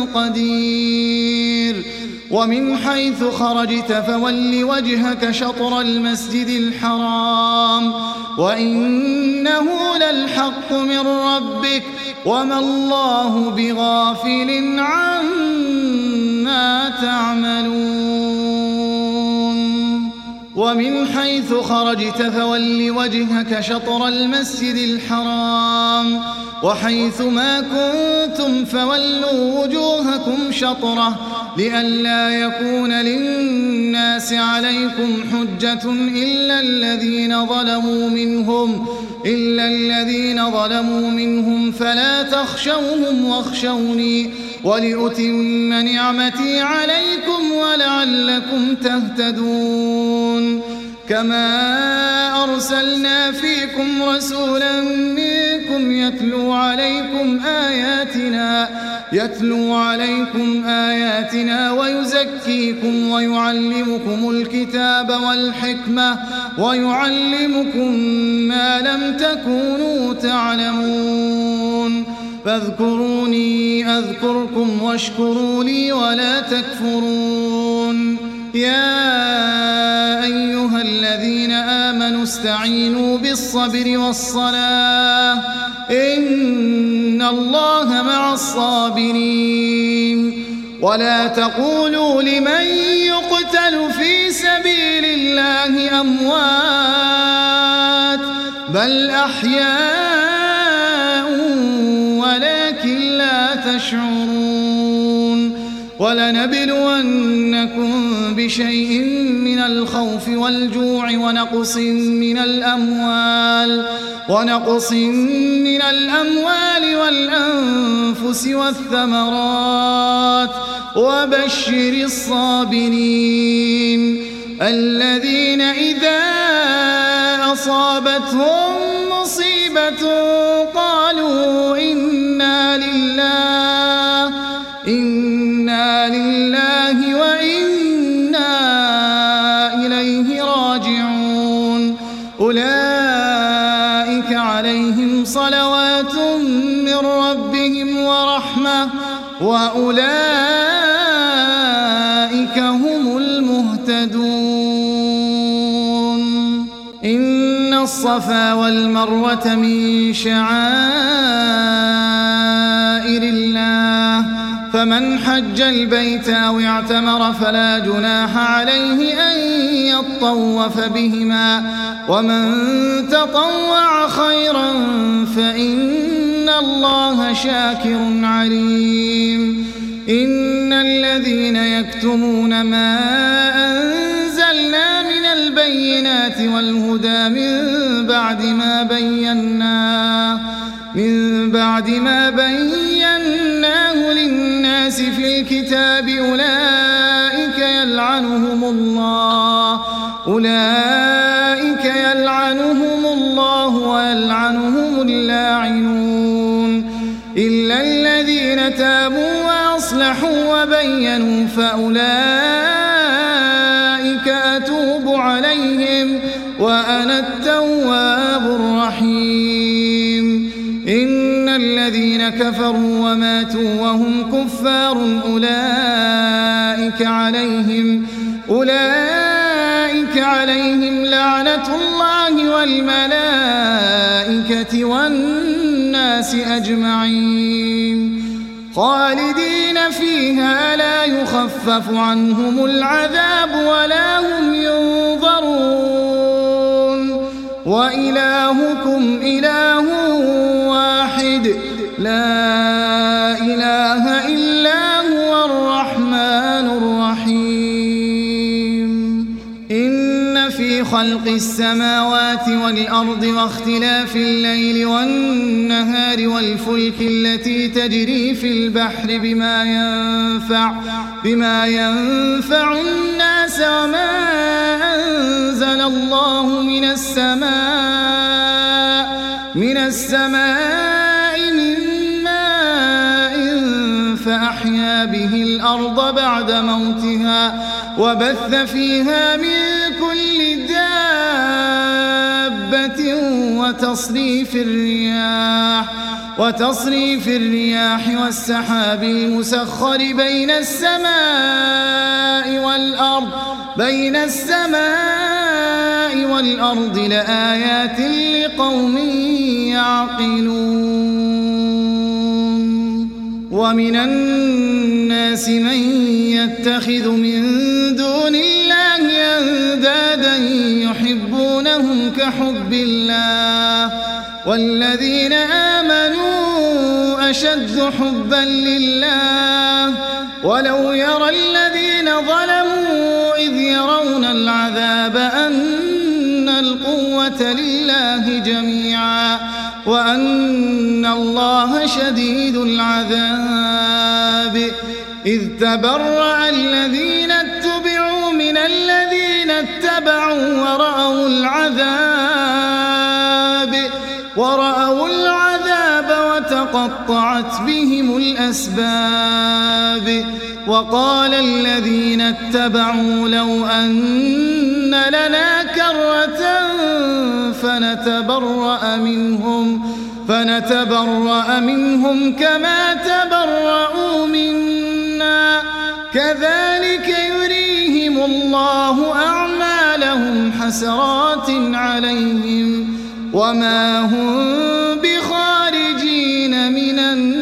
قدير ومن حيث خرجت فول وجهك شطر المسجد الحرام وإنه للحق من ربك وما الله بغافل عما تعملون ومن حيث خرجت فول وجهك شطر المسجد الحرام وحيث ما كنتم فولوا وجوهكم شطره لئلا يكون للناس عليكم حجة إلا الذين ظلموا منهم فلا تخشوهم واخشوني ولأتم نعمتي عليكم ولعلكم تهتدون كما أرسلنا فيكم رسولا منكم يتلو عليكم آياتنا ويزكيكم ويعلمكم الكتاب والحكمة ويعلمكم ما لم تكونوا تعلمون فاذكروني أذكركم واشكروا لي ولا تكفرون يا أيها الذين آمنوا استعينوا بالصبر والصلاة إن الله مع الصابرين ولا تقولوا لمن يقتل في سبيل الله أموات بل أحياء ولكن لا تشعرون ولنبلونكم بشيء من الخوف والجوع ونقص من الأموال والأنفس والثمرات وبشر الصابرين الذين إذا أصابتهم مصيبة قالوا إنا لله وإنا إليه راجعون أولئك عليهم صلوات من ربهم ورحمة وأولئك هم المهتدون إن الصفا والمروة من شعائر الله فمن حج البيت أو اعتمر فلا جناح عليه أن يطوف بهما ومن تطوع خيرا فإن الله شاكر عليم إن الذين يكتمون ما أنزلنا من البينات والهدى من بعد ما بيناه للناس في الكتاب أولئك يلعنهم الله ويلعنهم اللاعنون إلا الذين تابوا وأصلحوا وبينوا فأولئك أتوب عليهم وأنا التواب الرحيم إن الذين كفروا وماتوا وهم كفار أولئك عليهم لعنة الله والملائكة والناس أجمعين خالدين فيها لا يخفف عنهم العذاب ولا هم ينظرون وإلهكم إله واحد لا إله إلا هو الرحمن الرحيم إن في خلق السماوات والأرض واختلاف الليل والنهار والفلك التي تجري في البحر بما ينفع الناس وما أنزل الله من السماء من ماء فأحيا به الأرض بعد موتها وبث فيها من كل دابة وتصريف الرياح والسحاب المسخر بين السماء والأرض لآيات لقوم يعقلون ومن الناس من يتخذ من دون الله أندادا يحبونهم كحب الله والذين آمنوا أشد حبا لله ولو يرى الذين ظلموا إذ يرون العذاب أن القوة لله جميعا وأن الله شديد العذاب إذ تبرأ الذين اتبعوا من الذين اتبعوا ورأوا العذاب وتقطعت بهم الأسباب وقال الذين اتبعوا لو أن لنا كرة فنتبرأ منهم كما تبرؤوا منا كذلك يريهم الله أعمالهم حسرات عليهم وما هم بخارجين من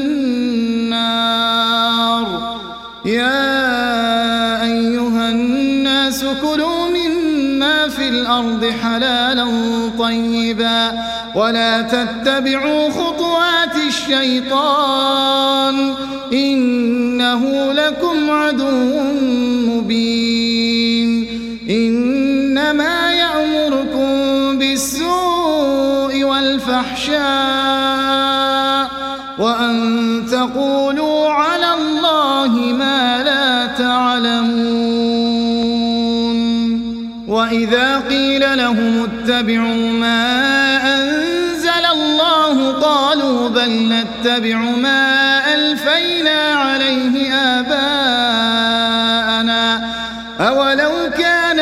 النار يا أيها الناس كلوا مما في الأرض حلالا طيبا ولا تتبعوا خطوات الشيطان إنه لكم عدو مبين إنما يأمركم بالسوء والفحشاء وأن تقولوا على الله ما لا تعلمون وإذا قيل لهم اتبعوا ما أنزل الله قالوا بل نتبع ما ألفينا عليه آباءنا أولو كان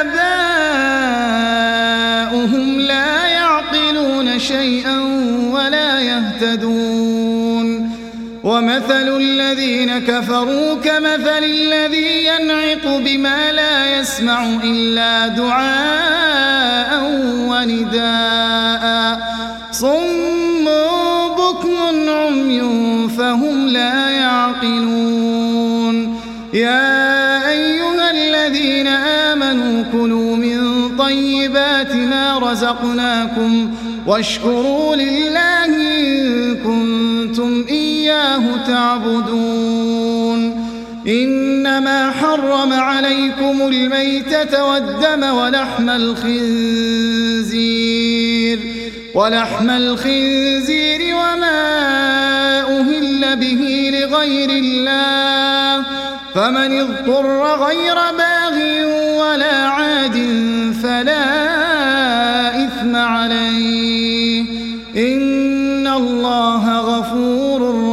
آباؤهم لا يعقلون شيئا ولا يهتدون ومثل الذين كفروا كمثل الذي ينعق بما لا يسمع إلا دعاء ونداء صم بكم عمي فهم لا يعقلون يا أيها الذين آمنوا كلوا من طيبات ما رزقناكم واشكروا لله إن كنتم إياه تعبدون إنما حرم عليكم الميتة والدم ولحم الخنزير وما أهل به لغير الله فمن اضطر غير باغ ولا عاد فلا إثم عليه إن الله غفور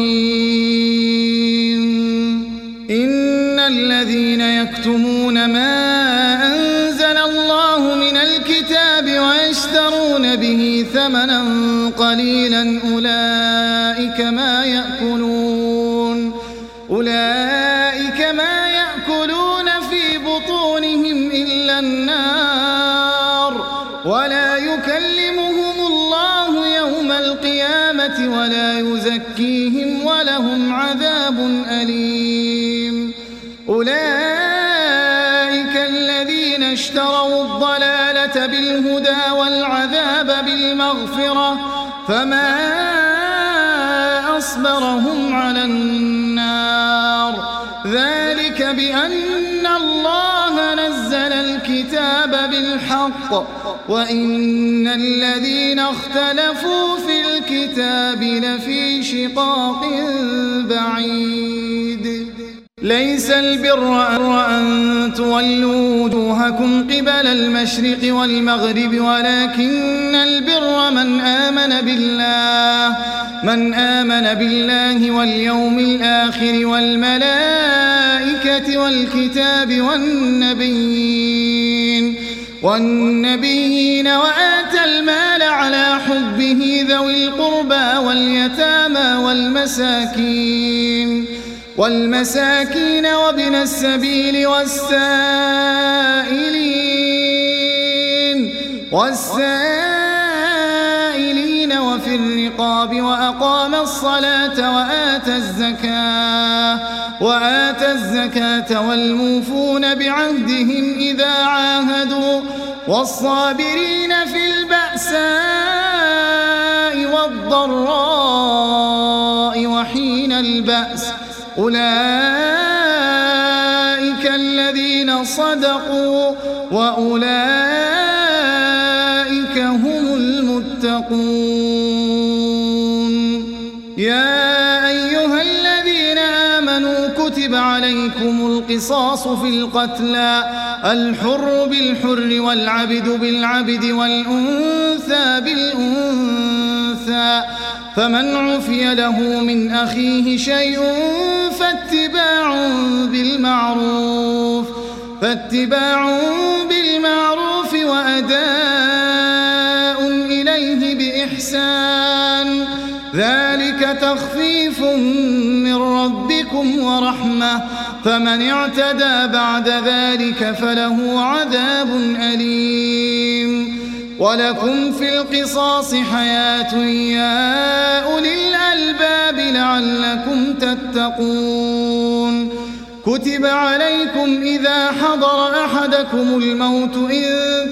رحيم إن الذين يكتمون ما أنزل الله من الكتاب ويشترون به ثمنا قليلا أولئك ما يأكلون في بطونهم إلا النار ولا يكلمهم الله يوم القيامة ولا يزكيهم ولهم عذاب أليم أولئك الذين اشتروا الضلالة بالهدى والعذاب بالمغفرة فما أصبرهم على النار ذلك بأن الله نزل الكتاب بالحق وإن الذين اختلفوا في الكتاب لفي شقاق بعيد ليس البر أن تولوا وجوهكم قبل المشرق والمغرب ولكن البر من آمن بالله واليوم الآخر والملائكة والكتاب والنبيين وآتى المال على حبه ذوي القربى واليتامى والمساكين وابن السبيل والسائلين وفي الرقاب وأقام الصلاة وآتى الزكاة والموفون بعهدهم إذا عاهدوا والصابرين في البأساء والضراء وحين البأس أولئك الذين صدقوا وأولئك هم المتقون. يا أيها الذين آمنوا كتب عليكم القصاص في القتلى الحر بالحر والعبد بالعبد والأنثى بالأنثى فمن عفي له من أخيه شيء فاتباع بالمعروف وأداء إليه بإحسان ذلك تخفيف من ربكم ورحمة فمن اعتدى بعد ذلك فله عذاب أليم. ولكم في القصاص حياة يا أولي الألباب لعلكم تتقون. كتب عليكم إذا حضر أحدكم الموت إن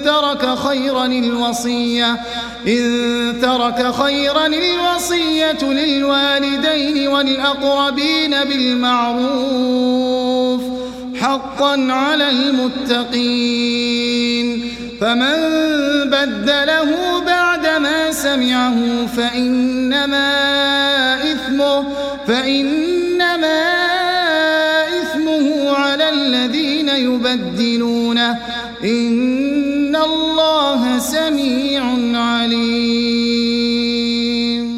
ترك خيرا الوصية للوالدين والأقربين بالمعروف حقا على المتقين فمن بدله بعدما سمعه فإنما إثمه على الذين يبدلونه إن الله سميع عليم.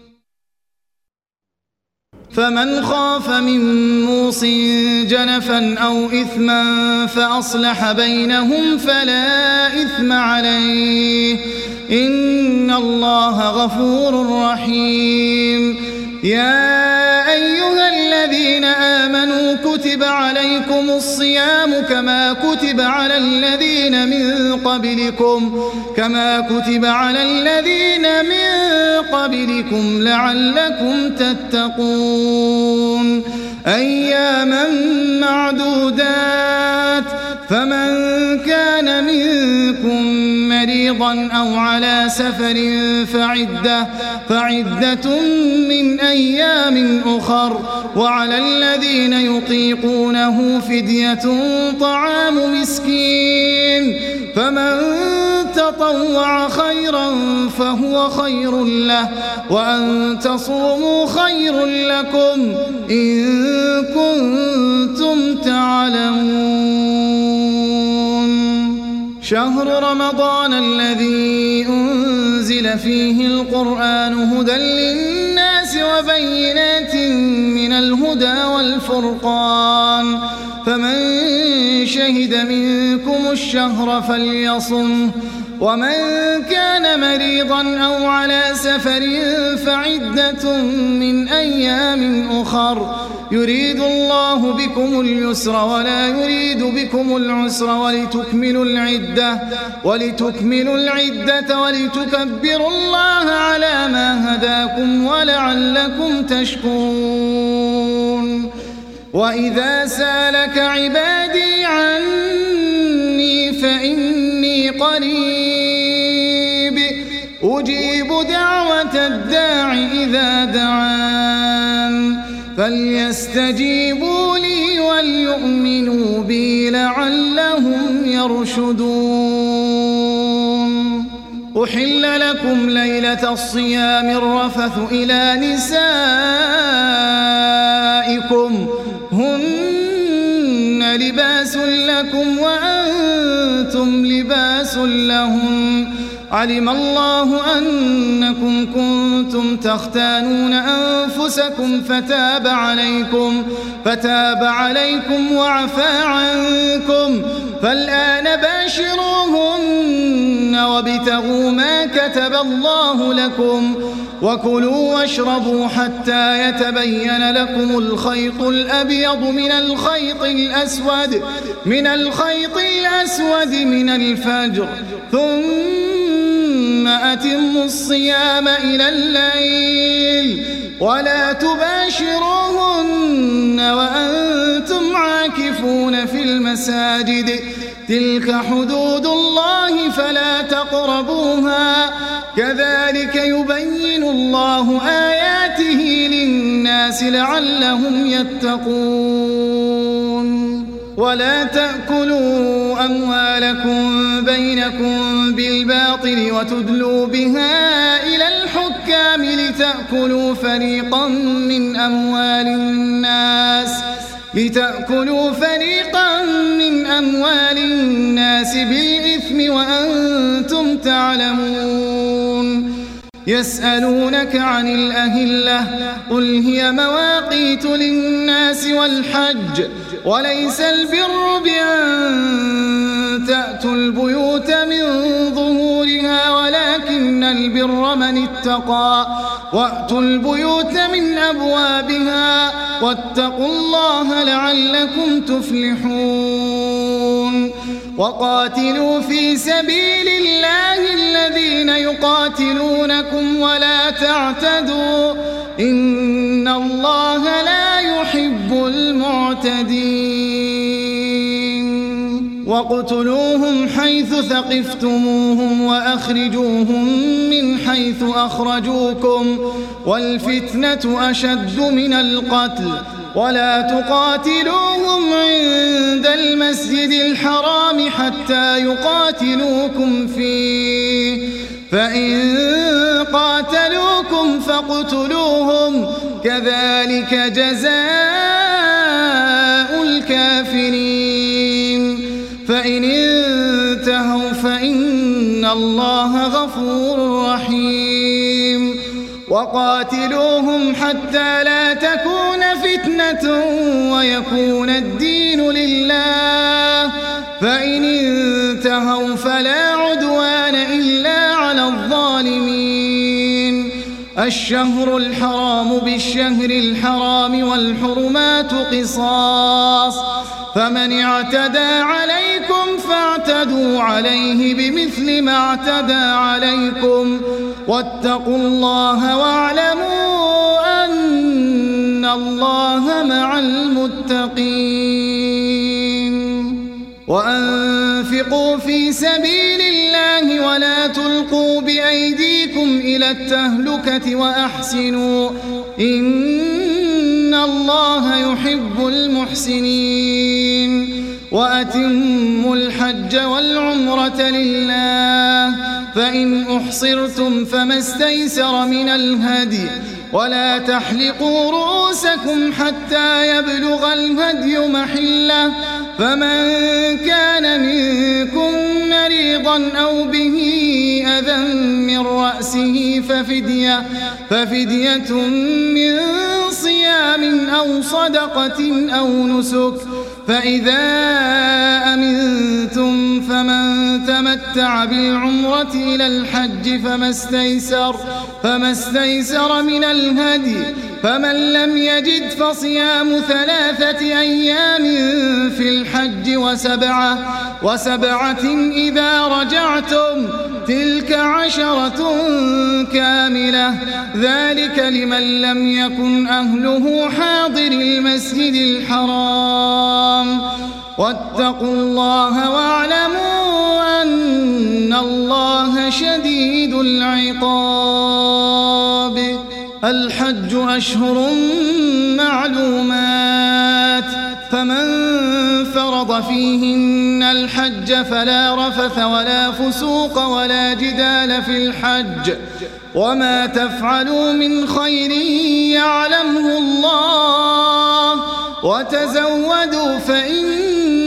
فمن خاف من موص جنفا أو إثما فأصلح بينهم فلا إثم عليه إن الله غفور رحيم. يا أيها الذين آمنوا كتب عليكم الصيام كما كتب على الذين من قبلكم لعلكم تتقون. أياما معدودات فمن كان منكم مريضا أو على سفر فعدة من أيام أخر وعلى الذين يطيقونه فدية طعام مسكين فمن تطوع خيرا فهو خير له وأن تصوموا خير لكم إن كنتم تعلمون. شهر رمضان الذي أنزل فيه القرآن هدى للناس وبينات من الهدى والفرقان فمن شهد منكم الشهر فليصمه ومن كان مريضا أو على سفر فعدة من أيام أخر يريد الله بكم اليسر ولا يريد بكم العسر ولتكملوا العدة ولتكبروا الله على ما هداكم ولعلكم تشكرون. وإذا سألك عبادي عني فإني قريب أجيب دعوة الداع إذا دعان فليستجيبوا لي وليؤمنوا بي لعلهم يرشدون. أحل لكم ليلة الصيام الرفث إلى نسائكم هن لباس لكم وأنتم لباس لهم علم الله أنكم كنتم تختانون أنفسكم فتاب عليكم وعفى عنكم فالآن باشروهن وابتغوا ما كتب الله لكم وكلوا واشربوا حتى يتبين لكم الخيط الأبيض من الخيط الأسود من الفجر ثم أتموا الصيام إلى الليل ولا تباشروهن وأنتم عاكفون في المساجد تلك حدود الله فلا تقربوها كذلك يبين الله آياته للناس لعلهم يتقون ولا تأكلوا أموالكم بينكم بالباطل وتدلوا بها إلى الحكام لتأكلوا فريقا من أموال الناس بالإثم وأنتم تعلمون يسألونك عن الأهلة قل هي مواقيت للناس والحج وليس البر بأن تأتوا البيوت من ظهورها ولكن البر من اتقى وأتوا البيوت من أبوابها واتقوا الله لعلكم تفلحون وقاتلوا في سبيل الله الذين يقاتلونكم ولا تعتدوا إن الله لا يحب المعتدين واقتلوهم حيث ثقفتموهم وأخرجوهم من حيث أخرجوكم والفتنة أشد من القتل ولا تقاتلوهم عند المسجد الحرام حتى يقاتلوكم فيه فإن قاتلوكم فاقتلوهم كذلك جزاء الكافرين فإن انتهوا فإن الله غفور رحيم وقاتلوهم حتى لا تكون فتنة ويكون الدين لله فإن انتهوا فلا عدوان إلا على الظالمين الشهر الحرام بالشهر الحرام والحرمات قصاص فمن اعتدى عليكم فاعتدوا عليه بمثل ما اعتدى عليكم واتقوا الله واعلموا أن الله مع المتقين وأنفقوا في سبيل الله ولا تلقوا بأيديكم إلى التهلكة وأحسنوا إن الله يحب المحسنين وأتموا الحج والعمرة لله فإن أحصرتم فما استيسر من الهدي ولا تحلقوا رؤوسكم حتى يبلغ الهدي محله فمن كان منكم مريضا أو به أذى من رأسه ففدية من صيام أو صدقة أو نسك فإذا أمنتم فمن تمتع بالعمرة إلى الحج فما استيسر من الهدي فمن لم يجد فصيام 3 أيام في الحج وسبعة إذا رجعتم تلك 10 كاملة ذلك لمن لم يكن أهله حاضر المسجد الحرام واتقوا الله واعلموا أن الله شديد العقاب الحج أشهر معلومات فمن فرض فيهن الحج فلا رفث ولا فسوق ولا جدال في الحج وما تفعلوا من خير يعلمه الله وتزودوا فإن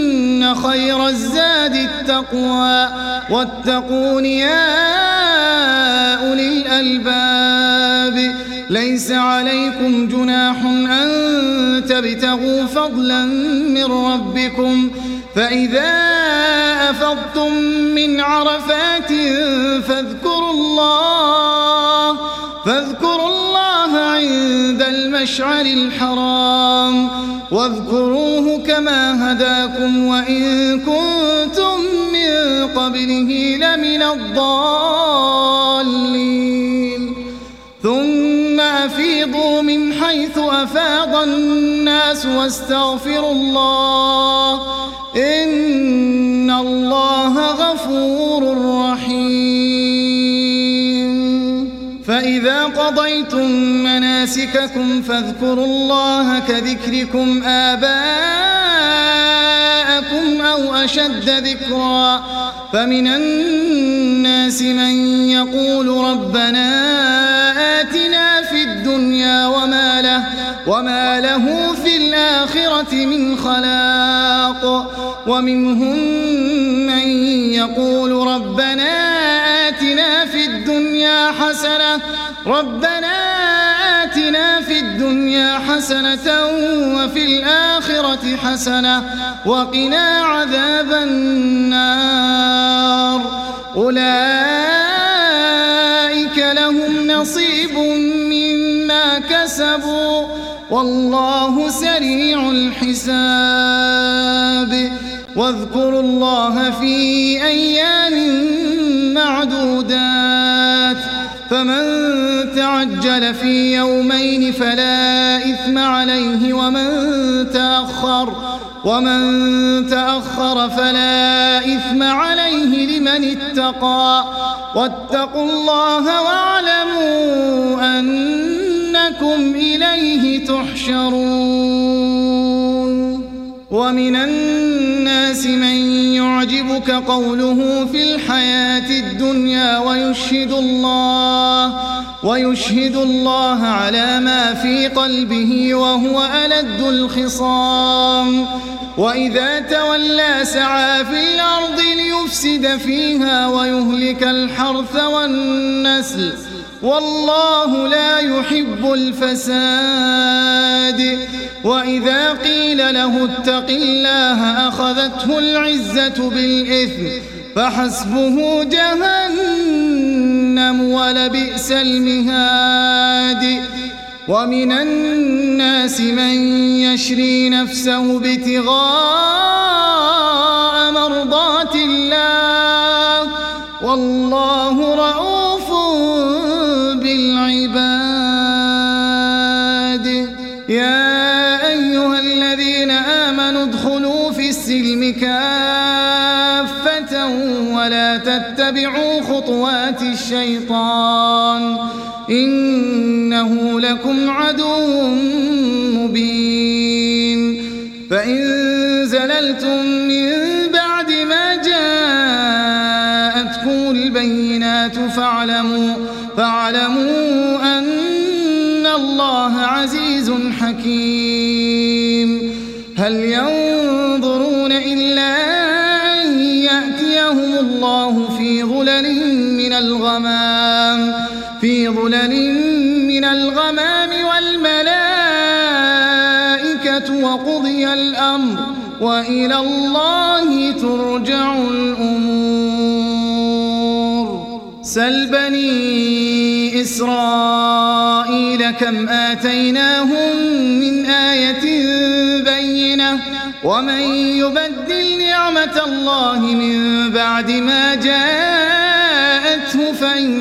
فإن خير الزاد التقوى واتقون يا أولي الألباب ليس عليكم جناح أن تبتغوا فضلا من ربكم فإذا أفضتم من عرفات فاذكروا الله عند المشعر الحرام واذكروه كما هداكم وإن كنتم من قبله لمن الضالين ثم أفيضوا من حيث أفاض الناس واستغفروا الله إن الله غفور رحيم فإذا قضيتم مناسككم فاذكروا الله كذكركم آباءكم أو أشد ذكرا فمن الناس من يقول ربنا آتنا في الدنيا وما له في الآخرة من خلاق ومنهم من يقول ربنا آتنا في الدنيا حسنة وفي الآخرة حسنة وقنا عذاب النار أولئك لهم نصيب مما كسبوا والله سريع الحساب واذكروا الله في أيام معدودات فمن تعجل في يومين فلا إثم عليه ومن تأخر فلا إثم عليه لمن اتقى واتقوا الله واعلموا أنكم إليه تحشرون ومن الناس من يعجبك قوله في الحياة الدنيا ويشهد الله على ما في قلبه وهو ألد الخصام وإذا تولى سعى في الأرض ليفسد فيها ويهلك الحرث والنسل والله لا يحب الفساد وإذا قيل له اتق الله أخذته العزة بالإثم فحسبه جهنم ولبئس المهاد ومن الناس من يشري نفسه ابتغاء مرضات الله والله رؤوف بالعباد يا أيها الذين آمنوا ادخلوا في السلم كافة ولا تتبعوا خطوات الشيطان إنه لكم عدو مبين فإن زللتم من بعد ما جاءتكم البينات فاعلموا أن الله عزيز حكيم هل ينظرون إلا أن يأتيهم الله في ظلل من الغمام والملائكة وقضي الأمر وإلى الله ترجع الأمور سل بني إسرائيل كم آتيناهم من آية بينة ومن يبدل نعمة الله من بعد ما جاءته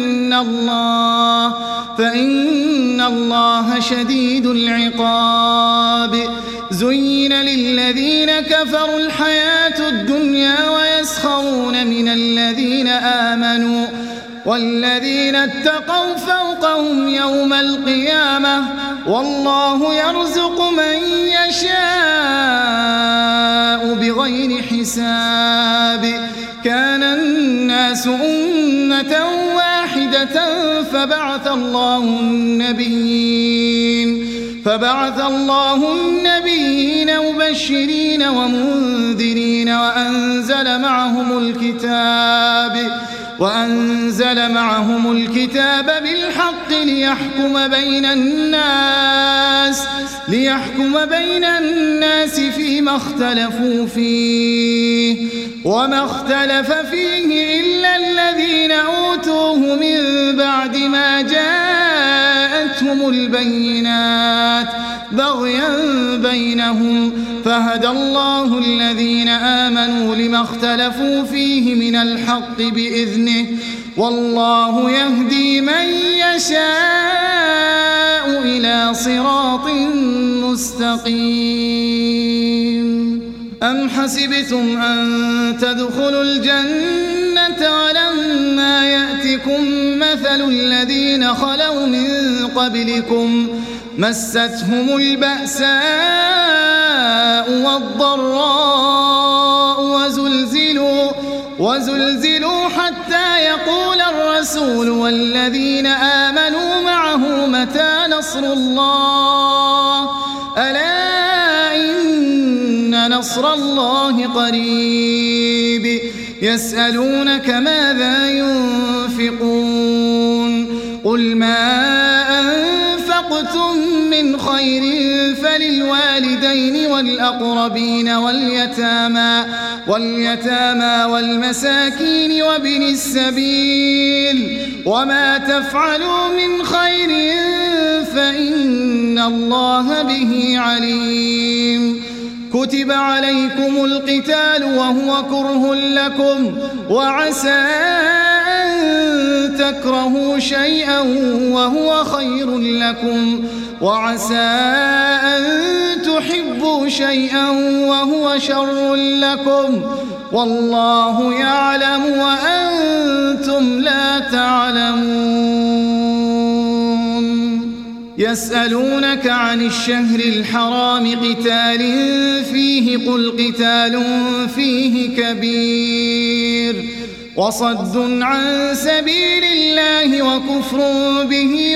فإن الله شديد العقاب زين للذين كفروا الحياة الدنيا ويسخرون من الذين آمنوا والذين اتقوا فوقهم يوم القيامة والله يرزق من يشاء بغير حساب كان الناس أمة واحدة فبعث الله النبيين فبعث الله النبيين مبشرين ومنذرين وأنزل معهم الكتاب بالحق ليحكم بين الناس فيما اختلفوا فيه وما اختلف فيه إلا الذين أوتوه من بعد ما جاءتهم البينات بغيا بينهم فهدى الله الذين آمنوا لما اختلفوا فيه من الحق بإذنه والله يهدي من يشاء إلى صراط مستقيم. أم حسبتم أن تدخلوا الجنة ولما يأتكم مثل الذين خلوا من قبلكم مستهم البأساء والضراء وزلزلوا حتى يقول الرسول والذين آمنوا معه متى نصر الله ألا إن نصر الله قريب. يسألونك ماذا ينفقون قل ما أنفقتم من خير فللوالدين والأقربين واليتامى والمساكين وابن السبيل وما تفعلوا من خير فإن الله به عليم. كتب عليكم القتال وهو كره لكم وعسى أن تكرهوا شيئا وهو خير لكم وعسى أن تحبوا شيئا وهو شر لكم والله يعلم وأنتم لا تعلمون. يسألونك عن الشهر الحرام قتال فيه قل قتال فيه كبير وصد عن سبيل الله وكفر به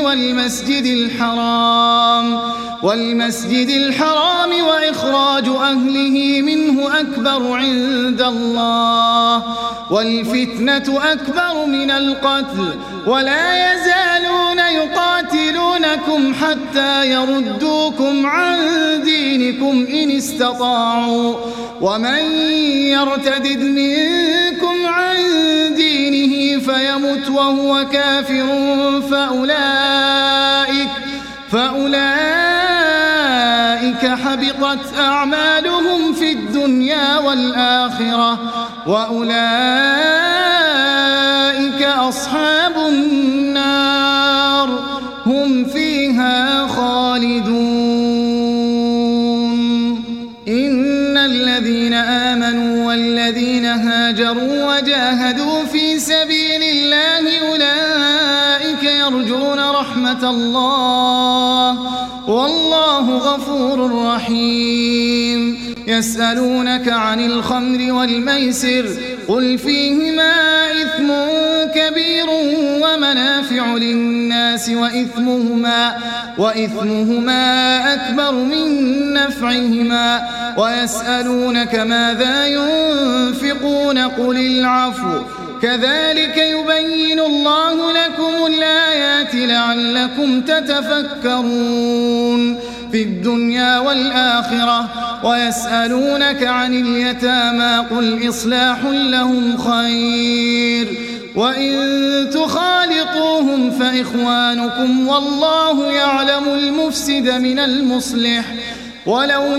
والمسجد الحرام وإخراج أهله منه أكبر عند الله والفتنة أكبر من القتل ولا يزالون يقاتلونكم حتى يردوكم عن دينكم إن استطاعوا ومن يرتدد منكم عن دينه فيمت وهو كافر فأولئك حبطت أعمالهم في الدنيا والآخرة وأولئك أصحاب النار هم فيها خالدون. إن الذين آمنوا والذين هاجروا وجاهدوا في سبيل الله أولئك يرجون رحمة الله والله غفور رحيم. يسألونك عن الخمر والميسر قل فيهما إثم كبير ومنافع للناس وإثمهما أكبر من نفعهما ويسألونك ماذا ينفقون قل العفو كذلك يبين الله لكم الآيات لعلكم تتفكرون في الدنيا والآخرة. ويسألونك عن اليتامى قل إصلاح لهم خير وإن تخالطوهم فإخوانكم والله يعلم المفسد من المصلح ولو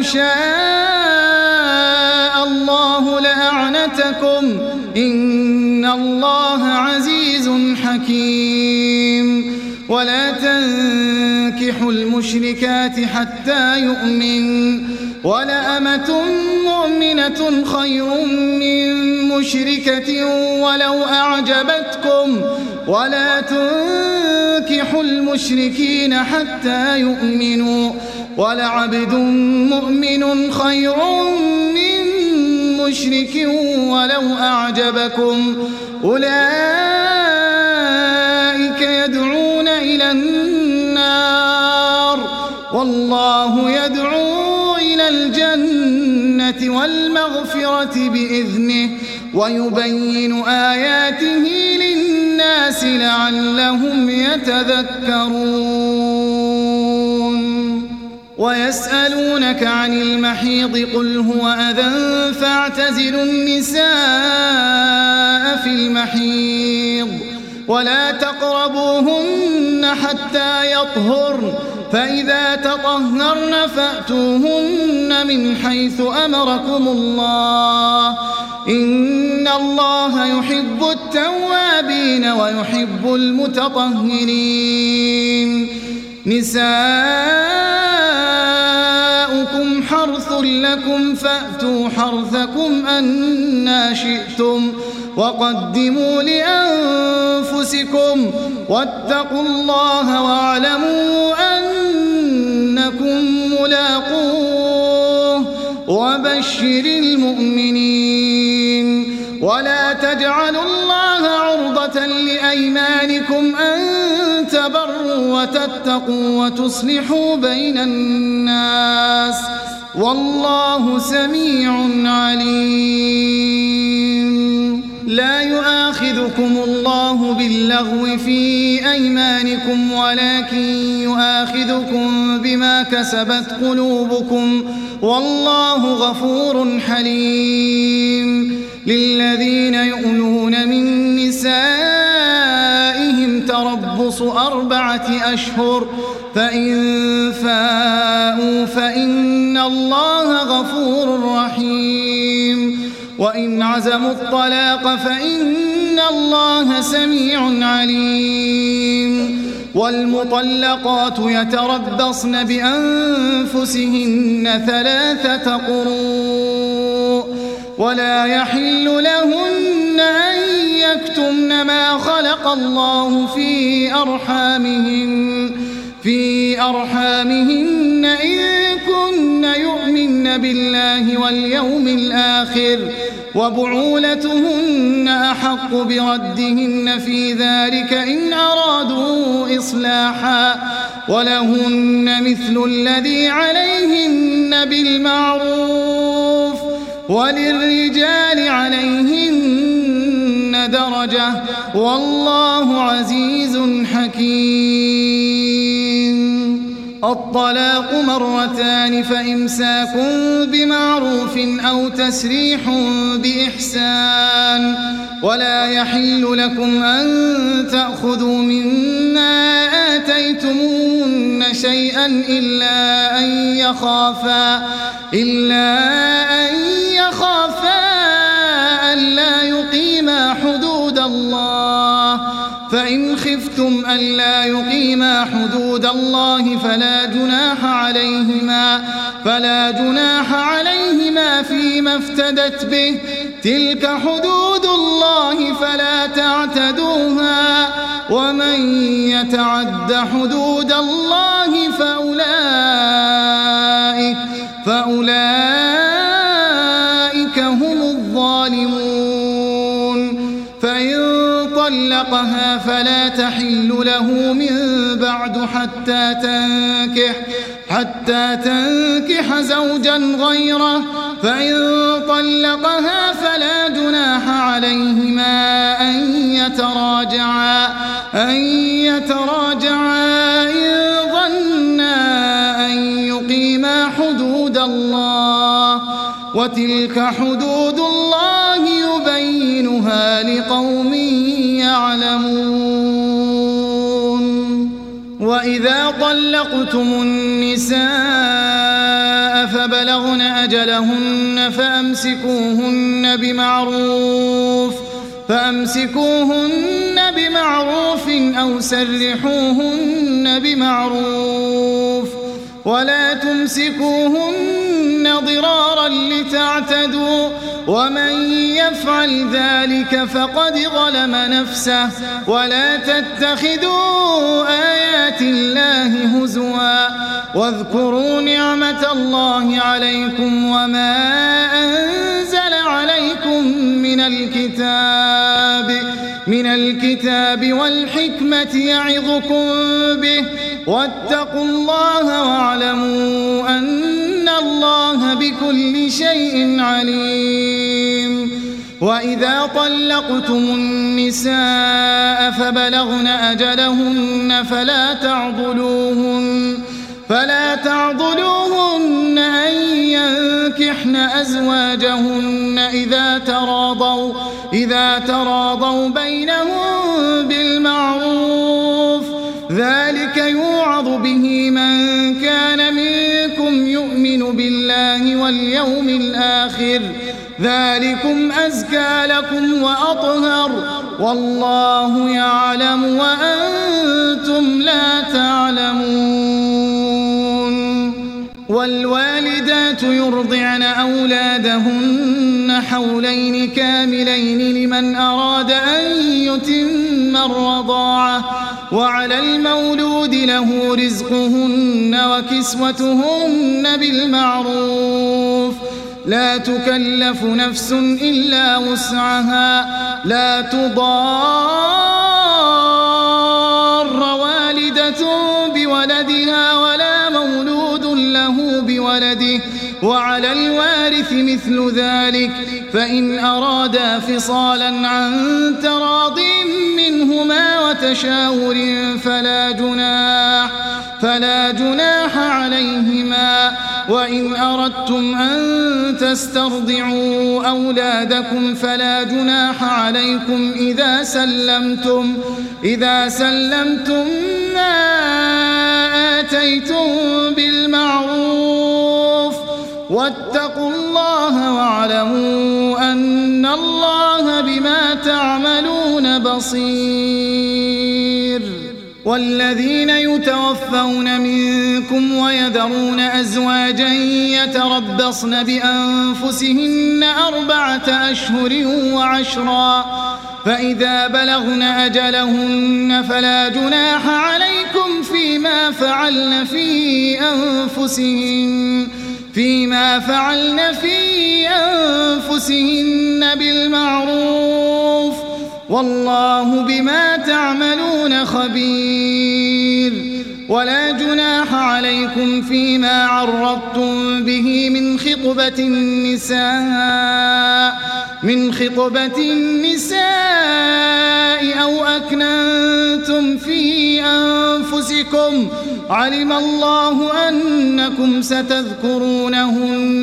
شاء الله لأعنتكم إن الله عزيز حكيم. ولا تنكحوا المشركات حتى يؤمن ولأمة مؤمنة خير من مشركة ولو أعجبتكم ولا تنكحوا المشركين حتى يؤمنوا ولعبد مؤمن خير من مشرك ولو أعجبكم أولئك يدعون إلى النار والله يدعو إلى الجنة والمغفرة بإذنه ويبين آياته للناس لعلهم يتذكرون ويسألونك عن المحيض قل هو أذى فاعتزلوا النساء في المحيض ولا تقربوهن حتى يطهرن فإذا تطهرن فأتوهن من حيث أمركم الله إن الله يحب التوابين ويحب المتطهرين نساؤكم حرث لكم فأتوا حرثكم أنى شئتم وقدموا لأنفسكم واتقوا الله واعلموا أنكم ملاقوه وبشر المؤمنين ولا تجعلوا الله عرضة لأيمانكم أن تبروا وتتقوا وتصلحوا بين الناس والله سميع عليم لا يؤاخذكم الله باللغو في أيمانكم ولكن يؤاخذكم بما كسبت قلوبكم والله غفور حليم للذين يؤلون من نسائهم تربص 4 أشهر فإن فاءوا فإن الله غفور رحيم وإن عزموا الطلاق فإن الله سميع عليم والمطلقات يتربصن بأنفسهن 3 قروء ولا يحل لهن أن يكتمن ما خلق الله في أرحامهن إن كن يؤمن بالله واليوم الآخر وبعولتهن أحق بردهن في ذلك إن أرادوا إصلاحا ولهن مثل الذي عليهن بالمعروف وللرجال عليهن درجة والله عزيز حكيم الطلاق 2 فإمساك بمعروف أو تسريح بإحسان ولا يحل لكم أن تأخذوا مما آتيتمون شيئا إلا أن يخافا ألا يقيما حدود الله فإن خفتم ألا يقيما حدود الله فلا جناح عليهما فيما افتدت به تلك حدود الله فلا تعتدوها ومن يتعد حدود الله فأولئك هم الظالمون فإن طلقها فلا تحل له من بعد حتى تنكح زوجا غيره فإن طلقها فلا جناح عليهما أن يتراجعا إن ظنا أن يقيما حدود الله وتلك حدود الله يبينها لقوم يعلمون وإذا طلقتم النساء فبلغن أجلهن فأمسكوهن بمعروف أو سرحوهن بمعروف ولا تمسكوهن ضرارا لتعتدوا ومن يفعل ذلك فقد ظلم نفسه ولا تتخذوا آيات الله هزوا واذكروا نعمة الله عليكم وما أنزل عليكم من الكتاب والحكمة يعظكم به واتقوا الله واعلموا أن الله بكل شيء عليم. وإذا طلقتم النساء فبلغن أجلهن فلا تعضلوهن أن ينكحن أزواجهن إذا تراضوا بينهم بالمعروف، ذلك يوعظ به من كان منكم يؤمن بالله واليوم الآخر، ذلكم أزكى لكم وأطهر، والله يعلم وأنتم لا تعلمون. والوالدات يرضعن أولادهن حولين كاملين لمن أراد أن يتم الرضاعة، وعلى المولود له رزقهن وكسوتهن بالمعروف، لا تكلف نفس إلا وسعها، لا تضار والدة بولدها ولا مولود له بولده، وعلى الوارث مثل ذلك، فإن أرادا فصالا عن تراض منهما وتشاور فلا جناح عليهما. وإن أردتم أن تسترضعوا أولادكم فلا جناح عليكم إذا سلمتم ما آتيتم بالمعروف، واتقوا الله واعلموا أن الله بما تعملون بصير. والذين يتوفون منكم ويذرون أزواجا يتربصن بأنفسهن 4 أشهر و10، فإذا بلغن أجلهن فلا جناح عليكم فيما فعلن في أنفسهن بالمعروف، والله بما تعملون خبير. ولا جناح عليكم فيما عرضتم به من خطبة النساء أو أكننتم في أنفسكم، علم الله أنكم ستذكرونهن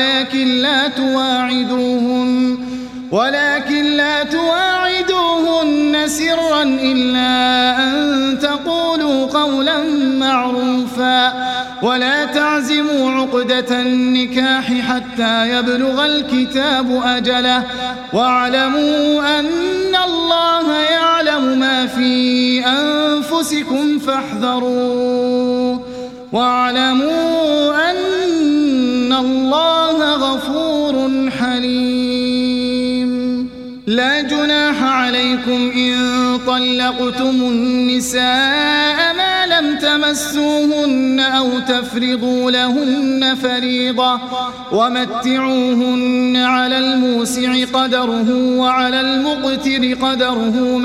ولكن لا تواعدوهن سرا إلا أن تقولوا قولا معروفا، ولا تعزموا عقدة النكاح حتى يبلغ الكتاب أجله، واعلموا أن الله يعلم ما في أنفسكم فاحذروه، واعلموا أن الله غفور حليم. لا جناح عليكم إن طلقتم النساء ما لم تمسوهن أو تفرضوا لهن فريضة، ومتعوهن على الموسع قدره وعلى المقتر قدره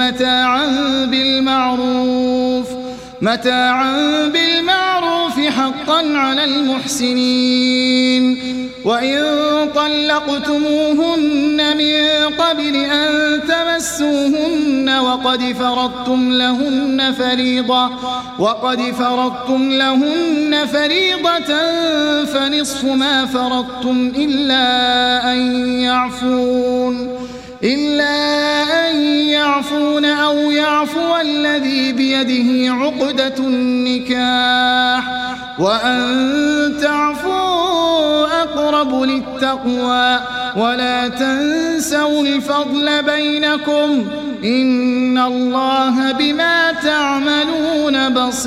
متاعا بالمعروف حقا على المحسنين. وإن طلقتموهن من قبل أن تمسوهن وقد فرضتم لهن فريضة فنصف ما فرضتم إلا أن يعفون أو يعفو الذي بيده عقدة النكاح، وأن تعفوا أقرب للتقوى، ولا تنسوا الفضل بينكم، إن الله بما تعملون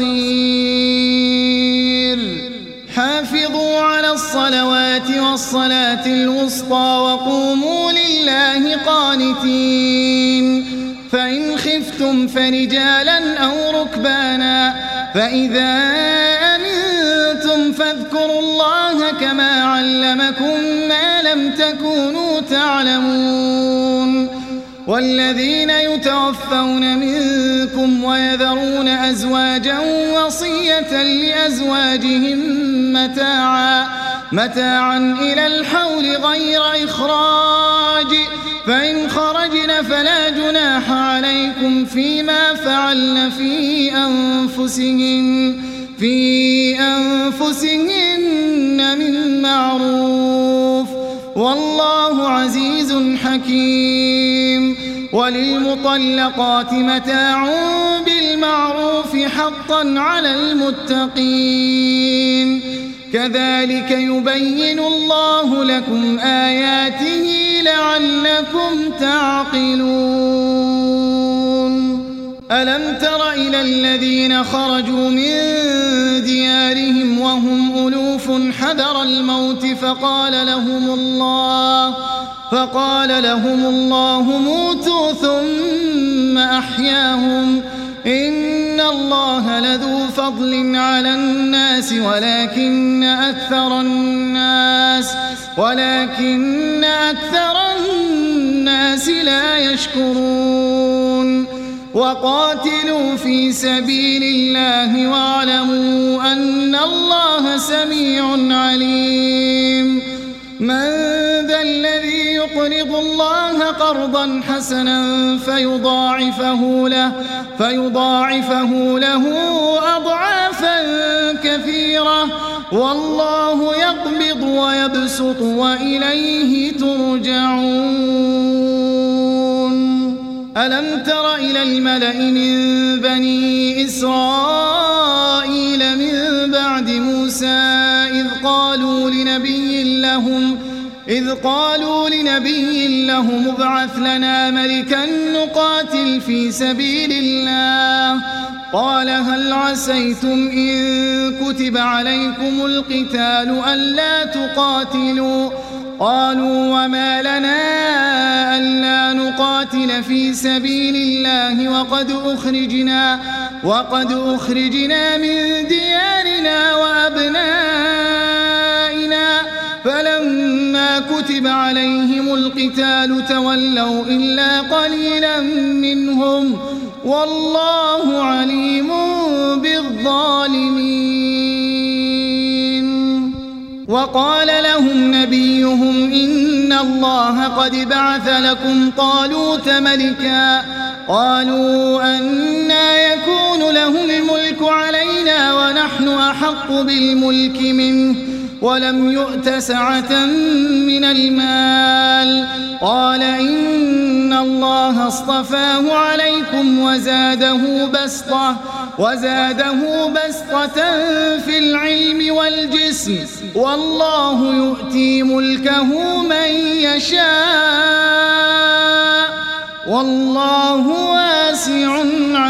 بصير. حافظوا على الصلوات والصلاة الوسطى وقوموا لله قانتين. فإن خفتم فرجالا أو ركبانا، فإذا أمنتم فاذكروا الله كما علمكم ما لم تكونوا تعلمون. والذين يتوفون منكم ويذرون أزواجا وصية لأزواجهم متاعا إلى الحول غير إخراج، فإن خرجن فلا جناح عليكم فيما فعلن في أنفسهن من معروف، والله عزيز حكيم. وللمطلقات متاع بالمعروف حقا على المتقين، كذلك يبين الله لكم آياته لعلكم تعقلون. ألم تر إلى الذين خرجوا من ديارهم وهم ألوف حذر الموت فقال لهم الله موتوا ثم أحياهم، إن الله لذو فضل على الناس ولكن أكثر الناس لا يشكرون. وقاتلوا في سبيل الله واعلموا أن الله سميع عليم. من ذا الذي يقرض الله قرضا حسنا فيضاعفه له أضعافا كثيرة، والله يقبض ويبسط وإليه ترجعون. ألم تر إلى الملأ من بني إسرائيل من بعد موسى إذ قالوا لنبي لهم ابعث لنا ملكا نقاتل في سبيل الله، قال هل عسيتم إن كتب عليكم القتال ألا تقاتلوا؟ قالوا وما لنا ألا نقاتل في سبيل الله وقد أخرجنا من ديارنا وأبنائنا، فلما كتب عليهم القتال تولوا إلا قليلا منهم، والله عليم بالظالمين. وقال لهم نبيهم إن الله قد بعث لكم طالوت ملكا، قالوا أنى يكون له الملك علينا ونحن أحق بالملك منه ولم يؤت سعة من المال، قال إن الله اصطفاه عليكم وزاده بسطة في العلم والجسم، والله يؤتي ملكه من يشاء، والله واسع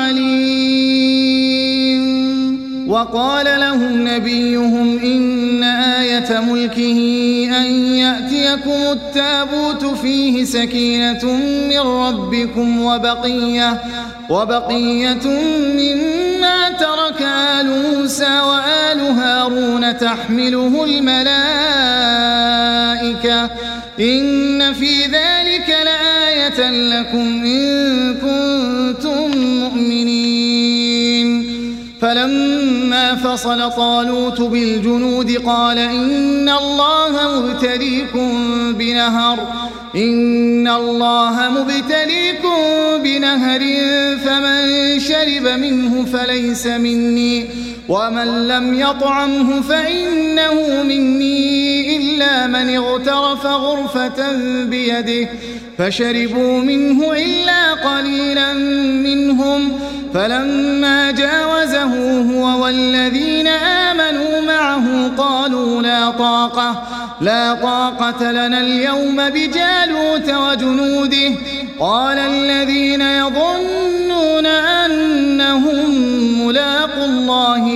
عليم. وقال لهم نبيهم إن آية ملكه أن يأتيكم التابوت فيه سكينة من ربكم وبقية مما ترك آل موسى وآل هارون تحمله الملائكة، إن في ذلك لآية لكم إن كنتم مؤمنين. فلما فصل طالوت بالجنود قال إن الله مبتليكم بنهر فمن شرب منه فليس مني ومن لم يطعمه فإنه مني إلا من اغترف غرفة بيده، فشربوا منه إلا قليلا منهم، فلما جاوزه هو والذين آمنوا معه قالوا لا طاقة لنا اليوم بجالوت وجنوده، قال الذين يظنون أنهم ملاقوا الله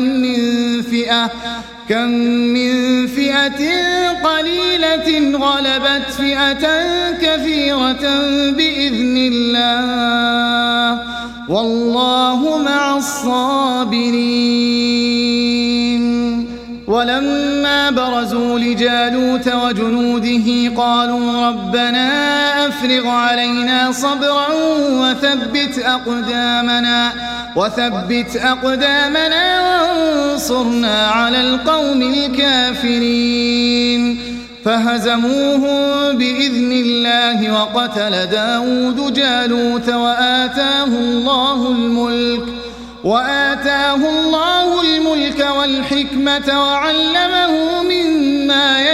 كم من فئة قليلة غلبت فئة كثيرة بإذن الله، والله مع الصابرين. ولما فلما برزوا لجالوت وجنوده قالوا ربنا أفرغ علينا صبرا وثبت أقدامنا وانصرنا على القوم الكافرين فهزموهم بإذن الله وقتل داود جالوت وآتاه الله الملك والحكمة وعلمه مما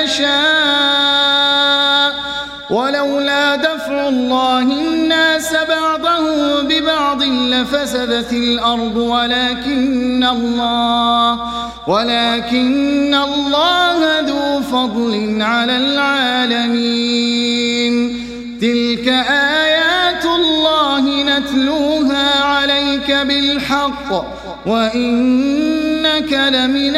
يشاء ولولا دفع الله الناس بعضهم ببعض لفسدت الأرض ولكن الله ذو فضل على العالمين تلك آيات الله نتلوها عليك بالحق وإنك لمن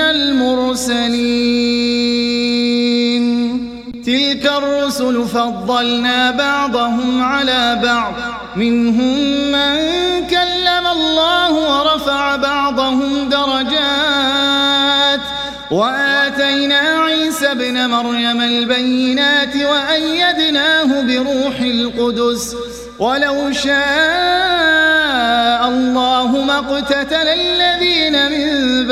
المرسلين تلك الرسل فضلنا بعضهم على بعض منهم من كلم الله ورفع بعضهم درجات وآتينا عيسى ابن مريم البينات وأيدناه بروح القدس ولو شاء الله ما اقتتل الذين من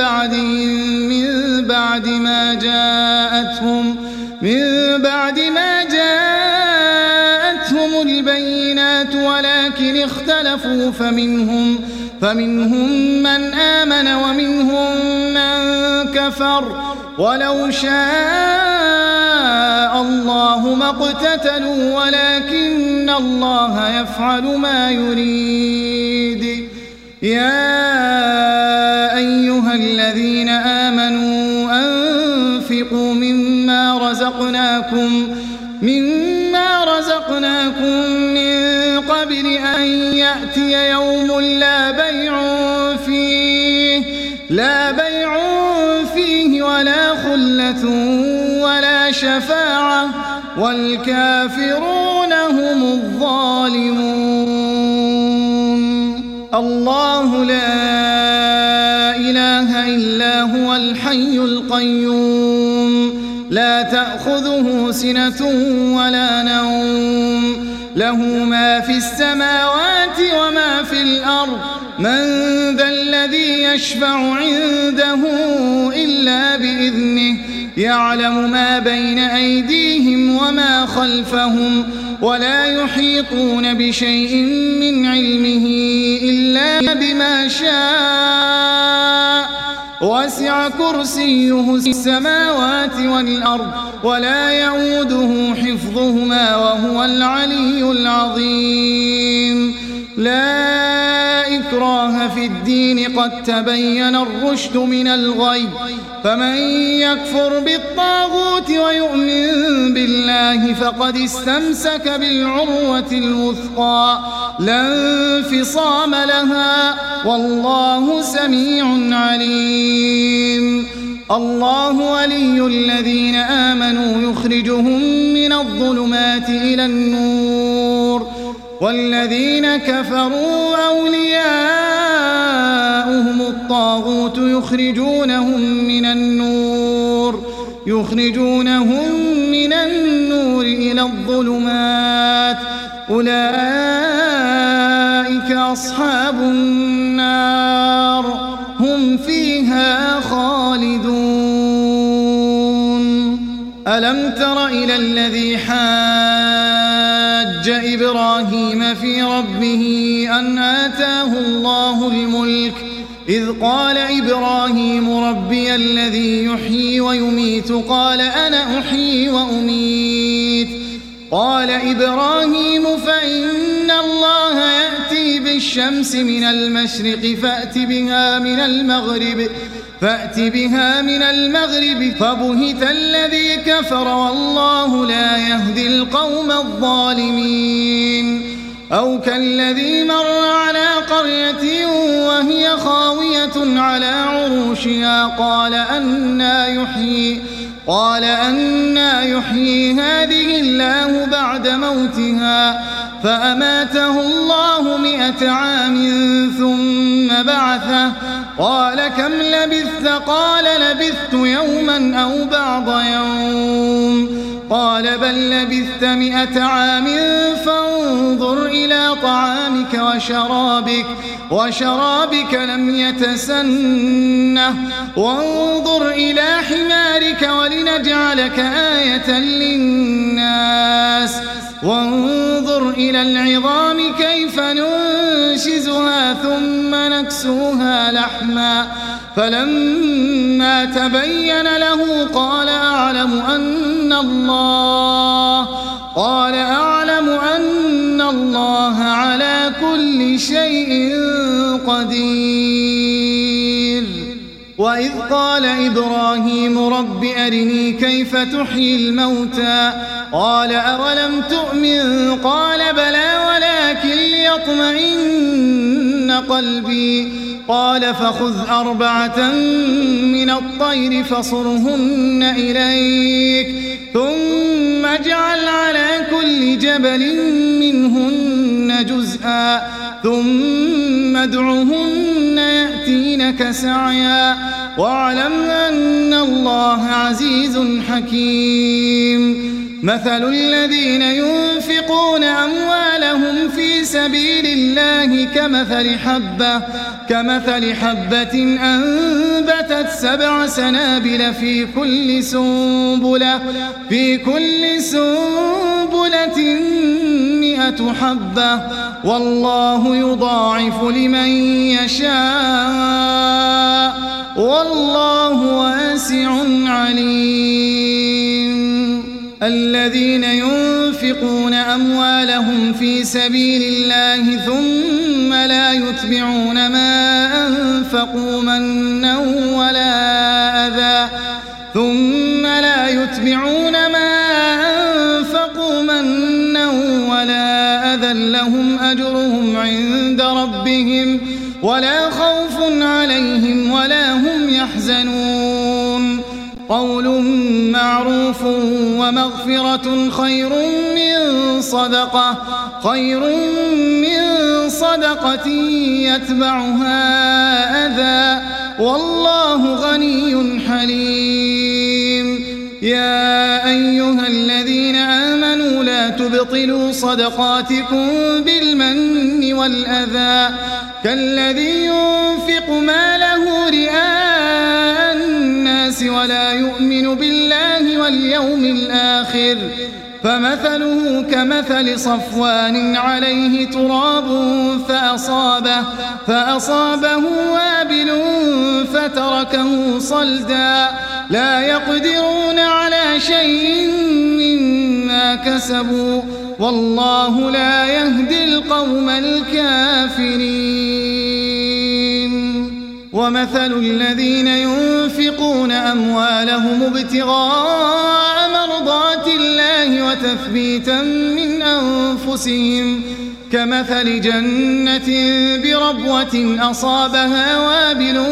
بعد ما جاءتهم البينات ولكن اختلفوا فمنهم من آمن ومنهم من كفر ولو شاء الله ما اقتتلوا ولكن الله يفعل ما يريد يا أيها الذين آمنوا أنفقوا مما رزقناكم من قبل أن يأتي يوم لا بيع فيه ولا خلة ولا شفاعة والكافرون هم الظالمون الله لا إله إلا هو الحي القيوم لا تأخذه سنة ولا نوم له ما في السماوات وما في الأرض من ذا الذي يشفع عنده إلا بإذنه يعلم ما بين أيديهم وما خلفهم ولا يحيطون بشيء من علمه إلا بما شاء وسع كرسيه السماوات والأرض ولا يؤوده حفظهما وهو العلي العظيم لا إكراه في الدين قد تبين الرشد من الغي فمن يكفر بالطاغوت ويؤمن بالله فقد استمسك بالعروة الوثقى لا انفصام لها والله سميع عليم الله ولي الذين آمنوا يخرجهم من الظلمات إلى النور والذين كفروا أولياؤهم الطاغوت يخرجونهم من النور إلى الظلمات أولئك أصحاب النار هم فيها خالدون ألم تر إلى الذي حاج إبراهيم في ربه أن آتاه الله الملك إذ قال إبراهيم ربي الذي يحيي ويميت قال أنا أحيي وأميت قال إبراهيم فإن الله يأتي بالشمس من المشرق فأت بها من المغرب فبهت الذي كفر والله لا يهدي القوم الظالمين أو كالذي مر على قرية وهي خاوية على عروشها قال أنى يحيي هذه الله بعد موتها فأماته الله 100 عام ثم بعثه قال كم لبثت؟ قال لبثت يوما أو بعض يوم. قال بل لبثت 100 عام فانظر إلى طعامك وشرابك لم يتسنه وانظر إلى حمارك ولنجعلك آية للناس وانظر إلى العظام كيف ننشزها ثم نكسوها لحما فلما تبين له قال أعلم أن الله على كل شيء قدير. وإذ قال إبراهيم رب أرني كيف تحيي الموتى قال أولم تؤمن قال بلى ولكن ليطمئن قلبي قال فخذ 4 من الطير فصرهن إليك ثم اجعل على كل جبل منهن جزءا ثم ادعهن يأتينك سعيا واعلم أن الله عزيز حكيم. مثل الذين ينفقون أموالهم في سبيل الله كمثل حبة أنبتت 7 سنابل في كل سنبلة 100 حبة والله يضاعف لمن يشاء والله واسع عليم. الذين ينفقون أموالهم في سبيل الله ثم لا يتبعون ما أنفقوا منا ولا أذى لهم أجرهم عند ربهم ولا خوف عليهم ولا هم يحزنون. قول معروف ومغفرة خير من صدقة يتبعها أذى والله غني حليم. يا أيها الذين آمنوا لا تبطلوا صدقاتكم بالمن والأذى كالذي ينفق ماله رئاء الناس ولا يؤمن بالله واليوم الآخر فمثله كمثل صفوان عليه تراب فأصابه وابل فتركه صلدا لا يقدرون على شيء مما كسبوا والله لا يهدي القوم الكافرين. ومثل الذين ينفقون أموالهم ابتغاء مرضات الله وتثبيتا من أنفسهم كمثل جنة بربوة أصابها وابل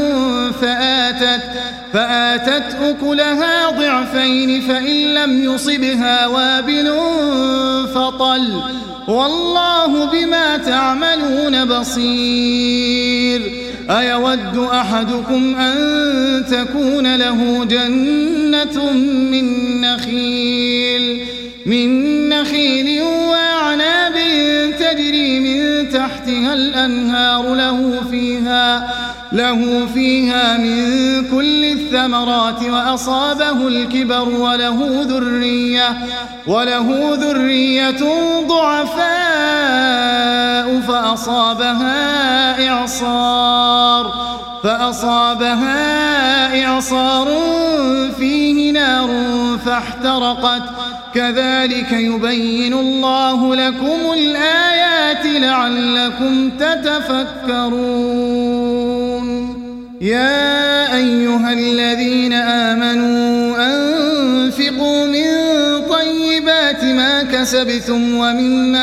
فآتت أكلها ضعفين فإن لم يصبها وابل فطل والله بما تعملون بصير. أيود أحدكم أن تكون له جنة من نخيل وأعناب تجري من تحتها الأنهار له فيها من كل الثمرات وأصابه الكبر وله ذرية ضعفاء فأصابها إعصار فيه نار فاحترقت كذلك يبين الله لكم الآيات لعلكم تتفكرون. يا أيها الذين آمنوا أنفقوا من طيبات ما كسبتم ومما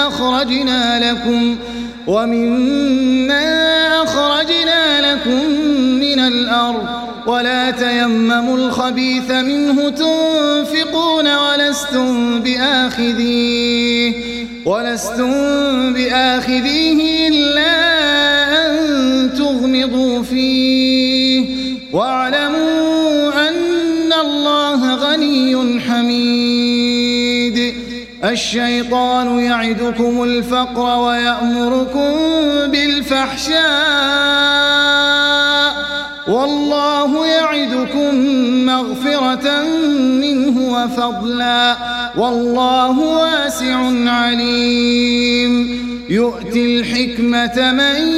أخرجنا لكم من الأرض ولا تيمموا الخبيث منه تنفقون ولستم بآخذيه ولستم بآخذيه إلا أن تغمضوا فيه واعلموا أن الله غني حميد. الشيطان يعدكم الفقر ويأمركم بالفحشاء والله يعدكم مغفرة منه وفضلا والله واسع عليم. يؤتي الحكمة من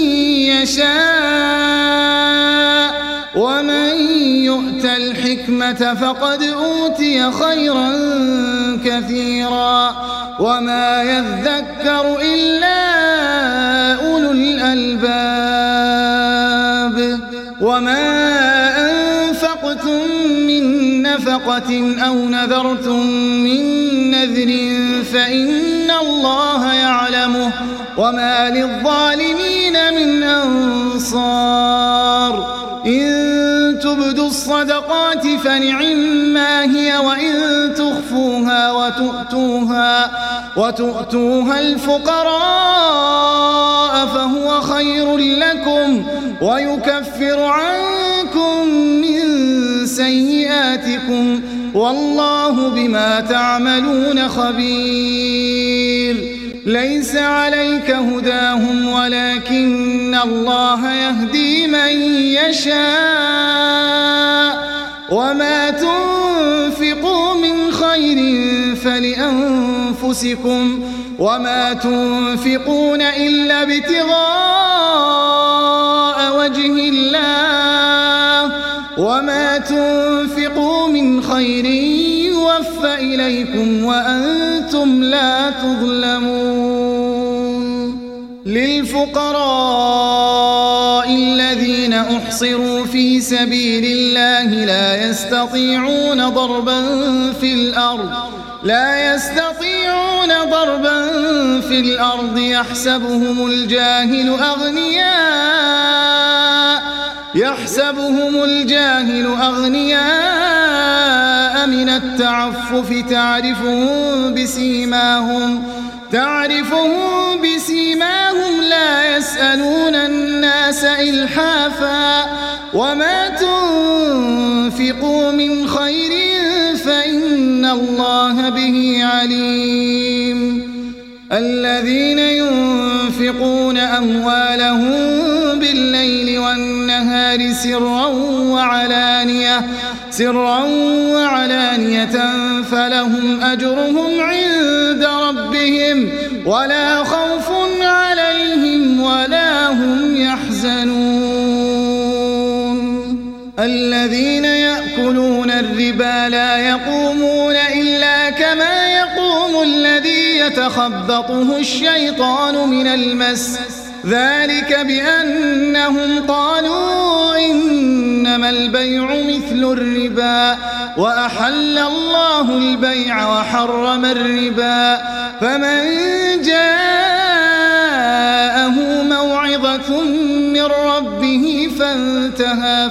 يشاء ومن يؤت الحكمة فقد أوتي خيرا كثيرا وما يذكر إلا أولو الألباب. وما أنفقتم من نفقة أو نذرتم من نذر فإن الله يعلمه وما للظالمين من أنصار. إن تبدوا الصدقات فنعما هي وإن تخفوها وتؤتوها الفقراء فهو خير لكم ويكفر عنكم من سيئاتكم والله بما تعملون خبير. ليس عليك هداهم ولكن الله يهدي من يشاء وما تنفقوا من خير فلأنفسكم وما تنفقون إلا ابتغاء وجه الله وما تنفقوا من خير يوفى إليكم وأنتم لا تظلمون. للفقراء الذين أحصروا في سبيل الله لا يستطيعون ضربا في الأرض يحسبهم الجاهل أغنياء من التعفف تعرفهم بسيماهم لا يسألون الناس إلحافا وما تنفقوا من خير فإن الله به عليم. الذين ينفقون أموالهم بالليل والنهار سرا وعلانية فلهم أجرهم عند ربهم ولا خوف عليهم ولا هم يحزنون. الذين يأكلون الربا لا يقومون إلا كما يقوم الذي يتخبطه الشيطان من المس ذلك بأنهم قالوا إنما البيع مثل الربا وأحل الله البيع وحرم الربا فمن جاءه موعظة من ربه فانتهى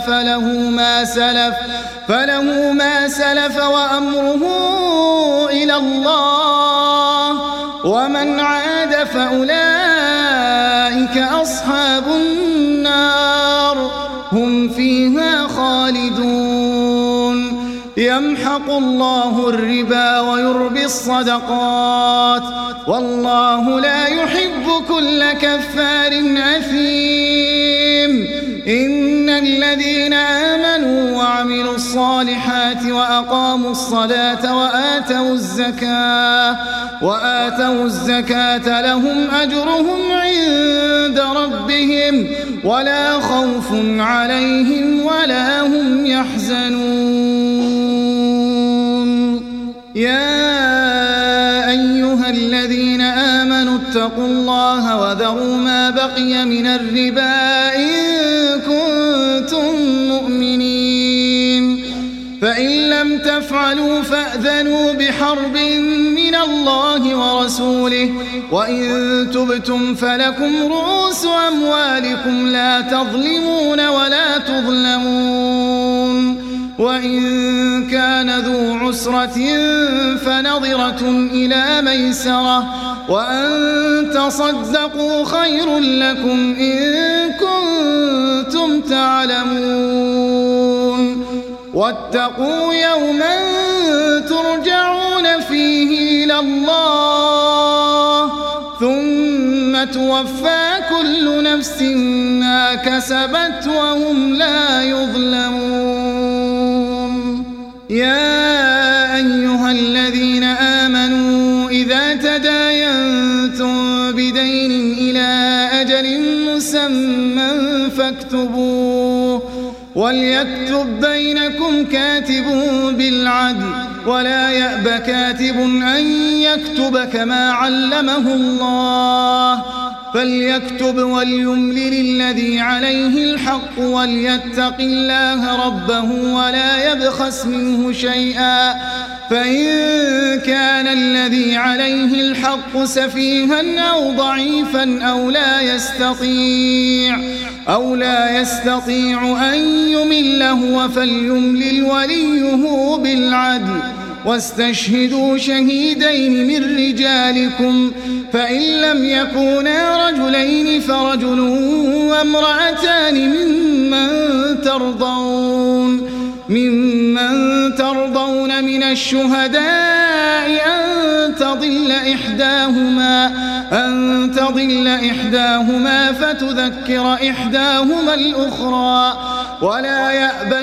فله ما سلف وأمره إلى الله ومن عاد فأولئك أصحاب النار هم فيها خالدون. يمحق الله الربا ويربي الصدقات والله لا يحب كل كفار أثيم. إن الذين آمنوا وعملوا الصالحات وأقاموا الصلاة وآتوا الزكاة لهم أجرهم عند ربهم ولا خوف عليهم ولا هم يحزنون. يا أيها الذين آمنوا اتقوا الله وذروا ما بقي من الربا إن كنتم مؤمنين فإن لم تفعلوا فأذنوا بحرب من الله ورسوله وإن تبتم فلكم رؤوس أموالكم لا تظلمون ولا تظلمون. وإن كان ذو عسرة فنظرة إلى ميسرة وأن تصدقوا خير لكم إن كنتم تعلمون واتقوا يوما ترجعون فيه إلى الله ثم توفى كل نفس ما كسبت وهم لا يظلمون. يا أيها الذين آمنوا إذا تداينتم بدين إلى أجل مسمى فاكتبوه وليكتب بينكم كاتب بالعدل ولا يأب كاتب أن يكتب كما علمه الله فليكتب وليملل الذي عليه الحق وليتق الله ربه ولا يبخس منه شيئا فإن كان الذي عليه الحق سفيها أو ضعيفا أو لا يستطيع أن يمل هو فليملل وليه بالعدل واستشهدوا شهيدين من رجالكم فإن لم يكونا رجلين فرجل وامرأتان ممن ترضون من الشهداء أن تضل إحداهما فتذكر إحداهما الأخرى ولا يأبى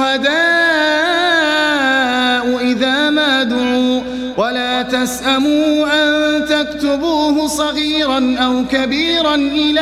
الشهداء إذا ما دعوا ولا تسأموا أن تكتبوه صغيرا أو كبيرا إلى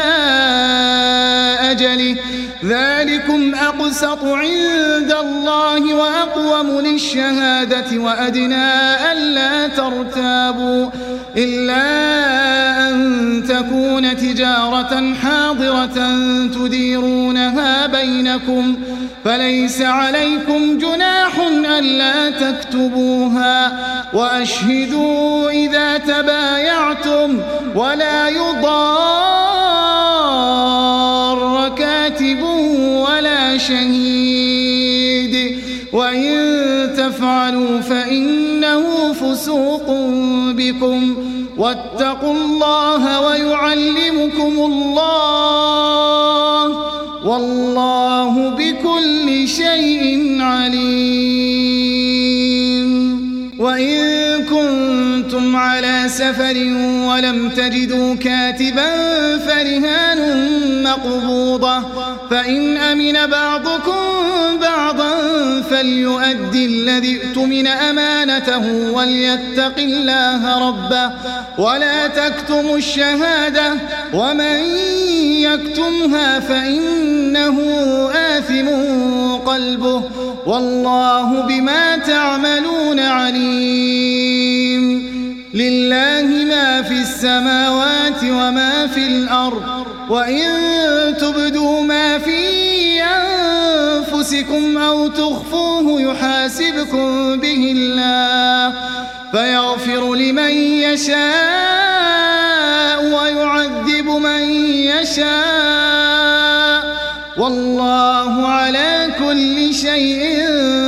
أجله ذلكم أقسط عند الله وأقوم للشهادة وأدنى ألا ترتابوا إلا أن تكون تجارة حاضرة تديرونها بينكم فليس عليكم جناح ألا تكتبوها وأشهدوا إذا تبايعتم ولا يضار كاتب ولا شهيد وإن تفعلوا فإنه فسوق بكم واتقوا الله ويعلمكم الله والله بكل شيء عليم. وإن كنتم على سفر ولم تجدوا كاتبا فرهان مقبوضة فإن أمن بعضكم بعضا فليؤدي الذي اؤتمن أمانته وليتق الله ربه ولا تكتموا الشهادة ومن يكتمها فإنه آثم قلبه والله بما تعملون عليم. لله ما في السماوات وما في الأرض وإن تبدوا ما في أنفسكم أو تخفوه يحاسبكم به الله فيغفر لمن يشاء ويعذب من يشاء والله على كل شيء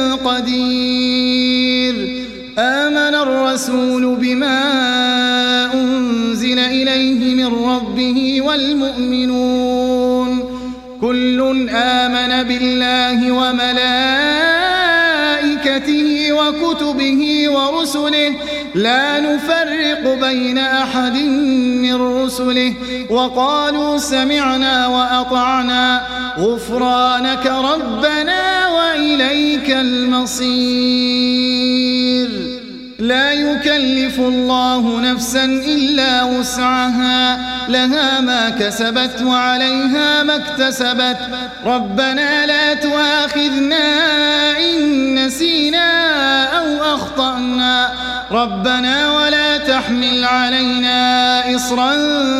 قدير. آمن الرسول بما أنزل إليه من ربه والمؤمنون كل آمن بالله وملائكته وكتبه ورسله لا نفرق بين أحد من رسله وقالوا سمعنا وأطعنا غفرانك ربنا وإليك المصير. لا يكلف الله نفسا إلا وسعها لها ما كسبت وعليها ما اكتسبت ربنا لا تؤاخذنا إن نسينا أو أخطأنا ربنا ولا تحمل علينا إصرا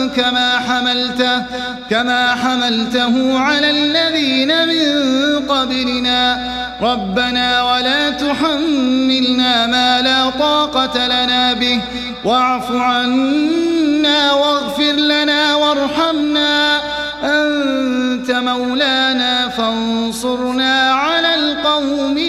كما حملته على الذين من قبلنا ربنا ولا تحملنا ما لا طاقة لنا به واعف عنا واغفر لنا وارحمنا أنت مولانا فانصرنا على القوم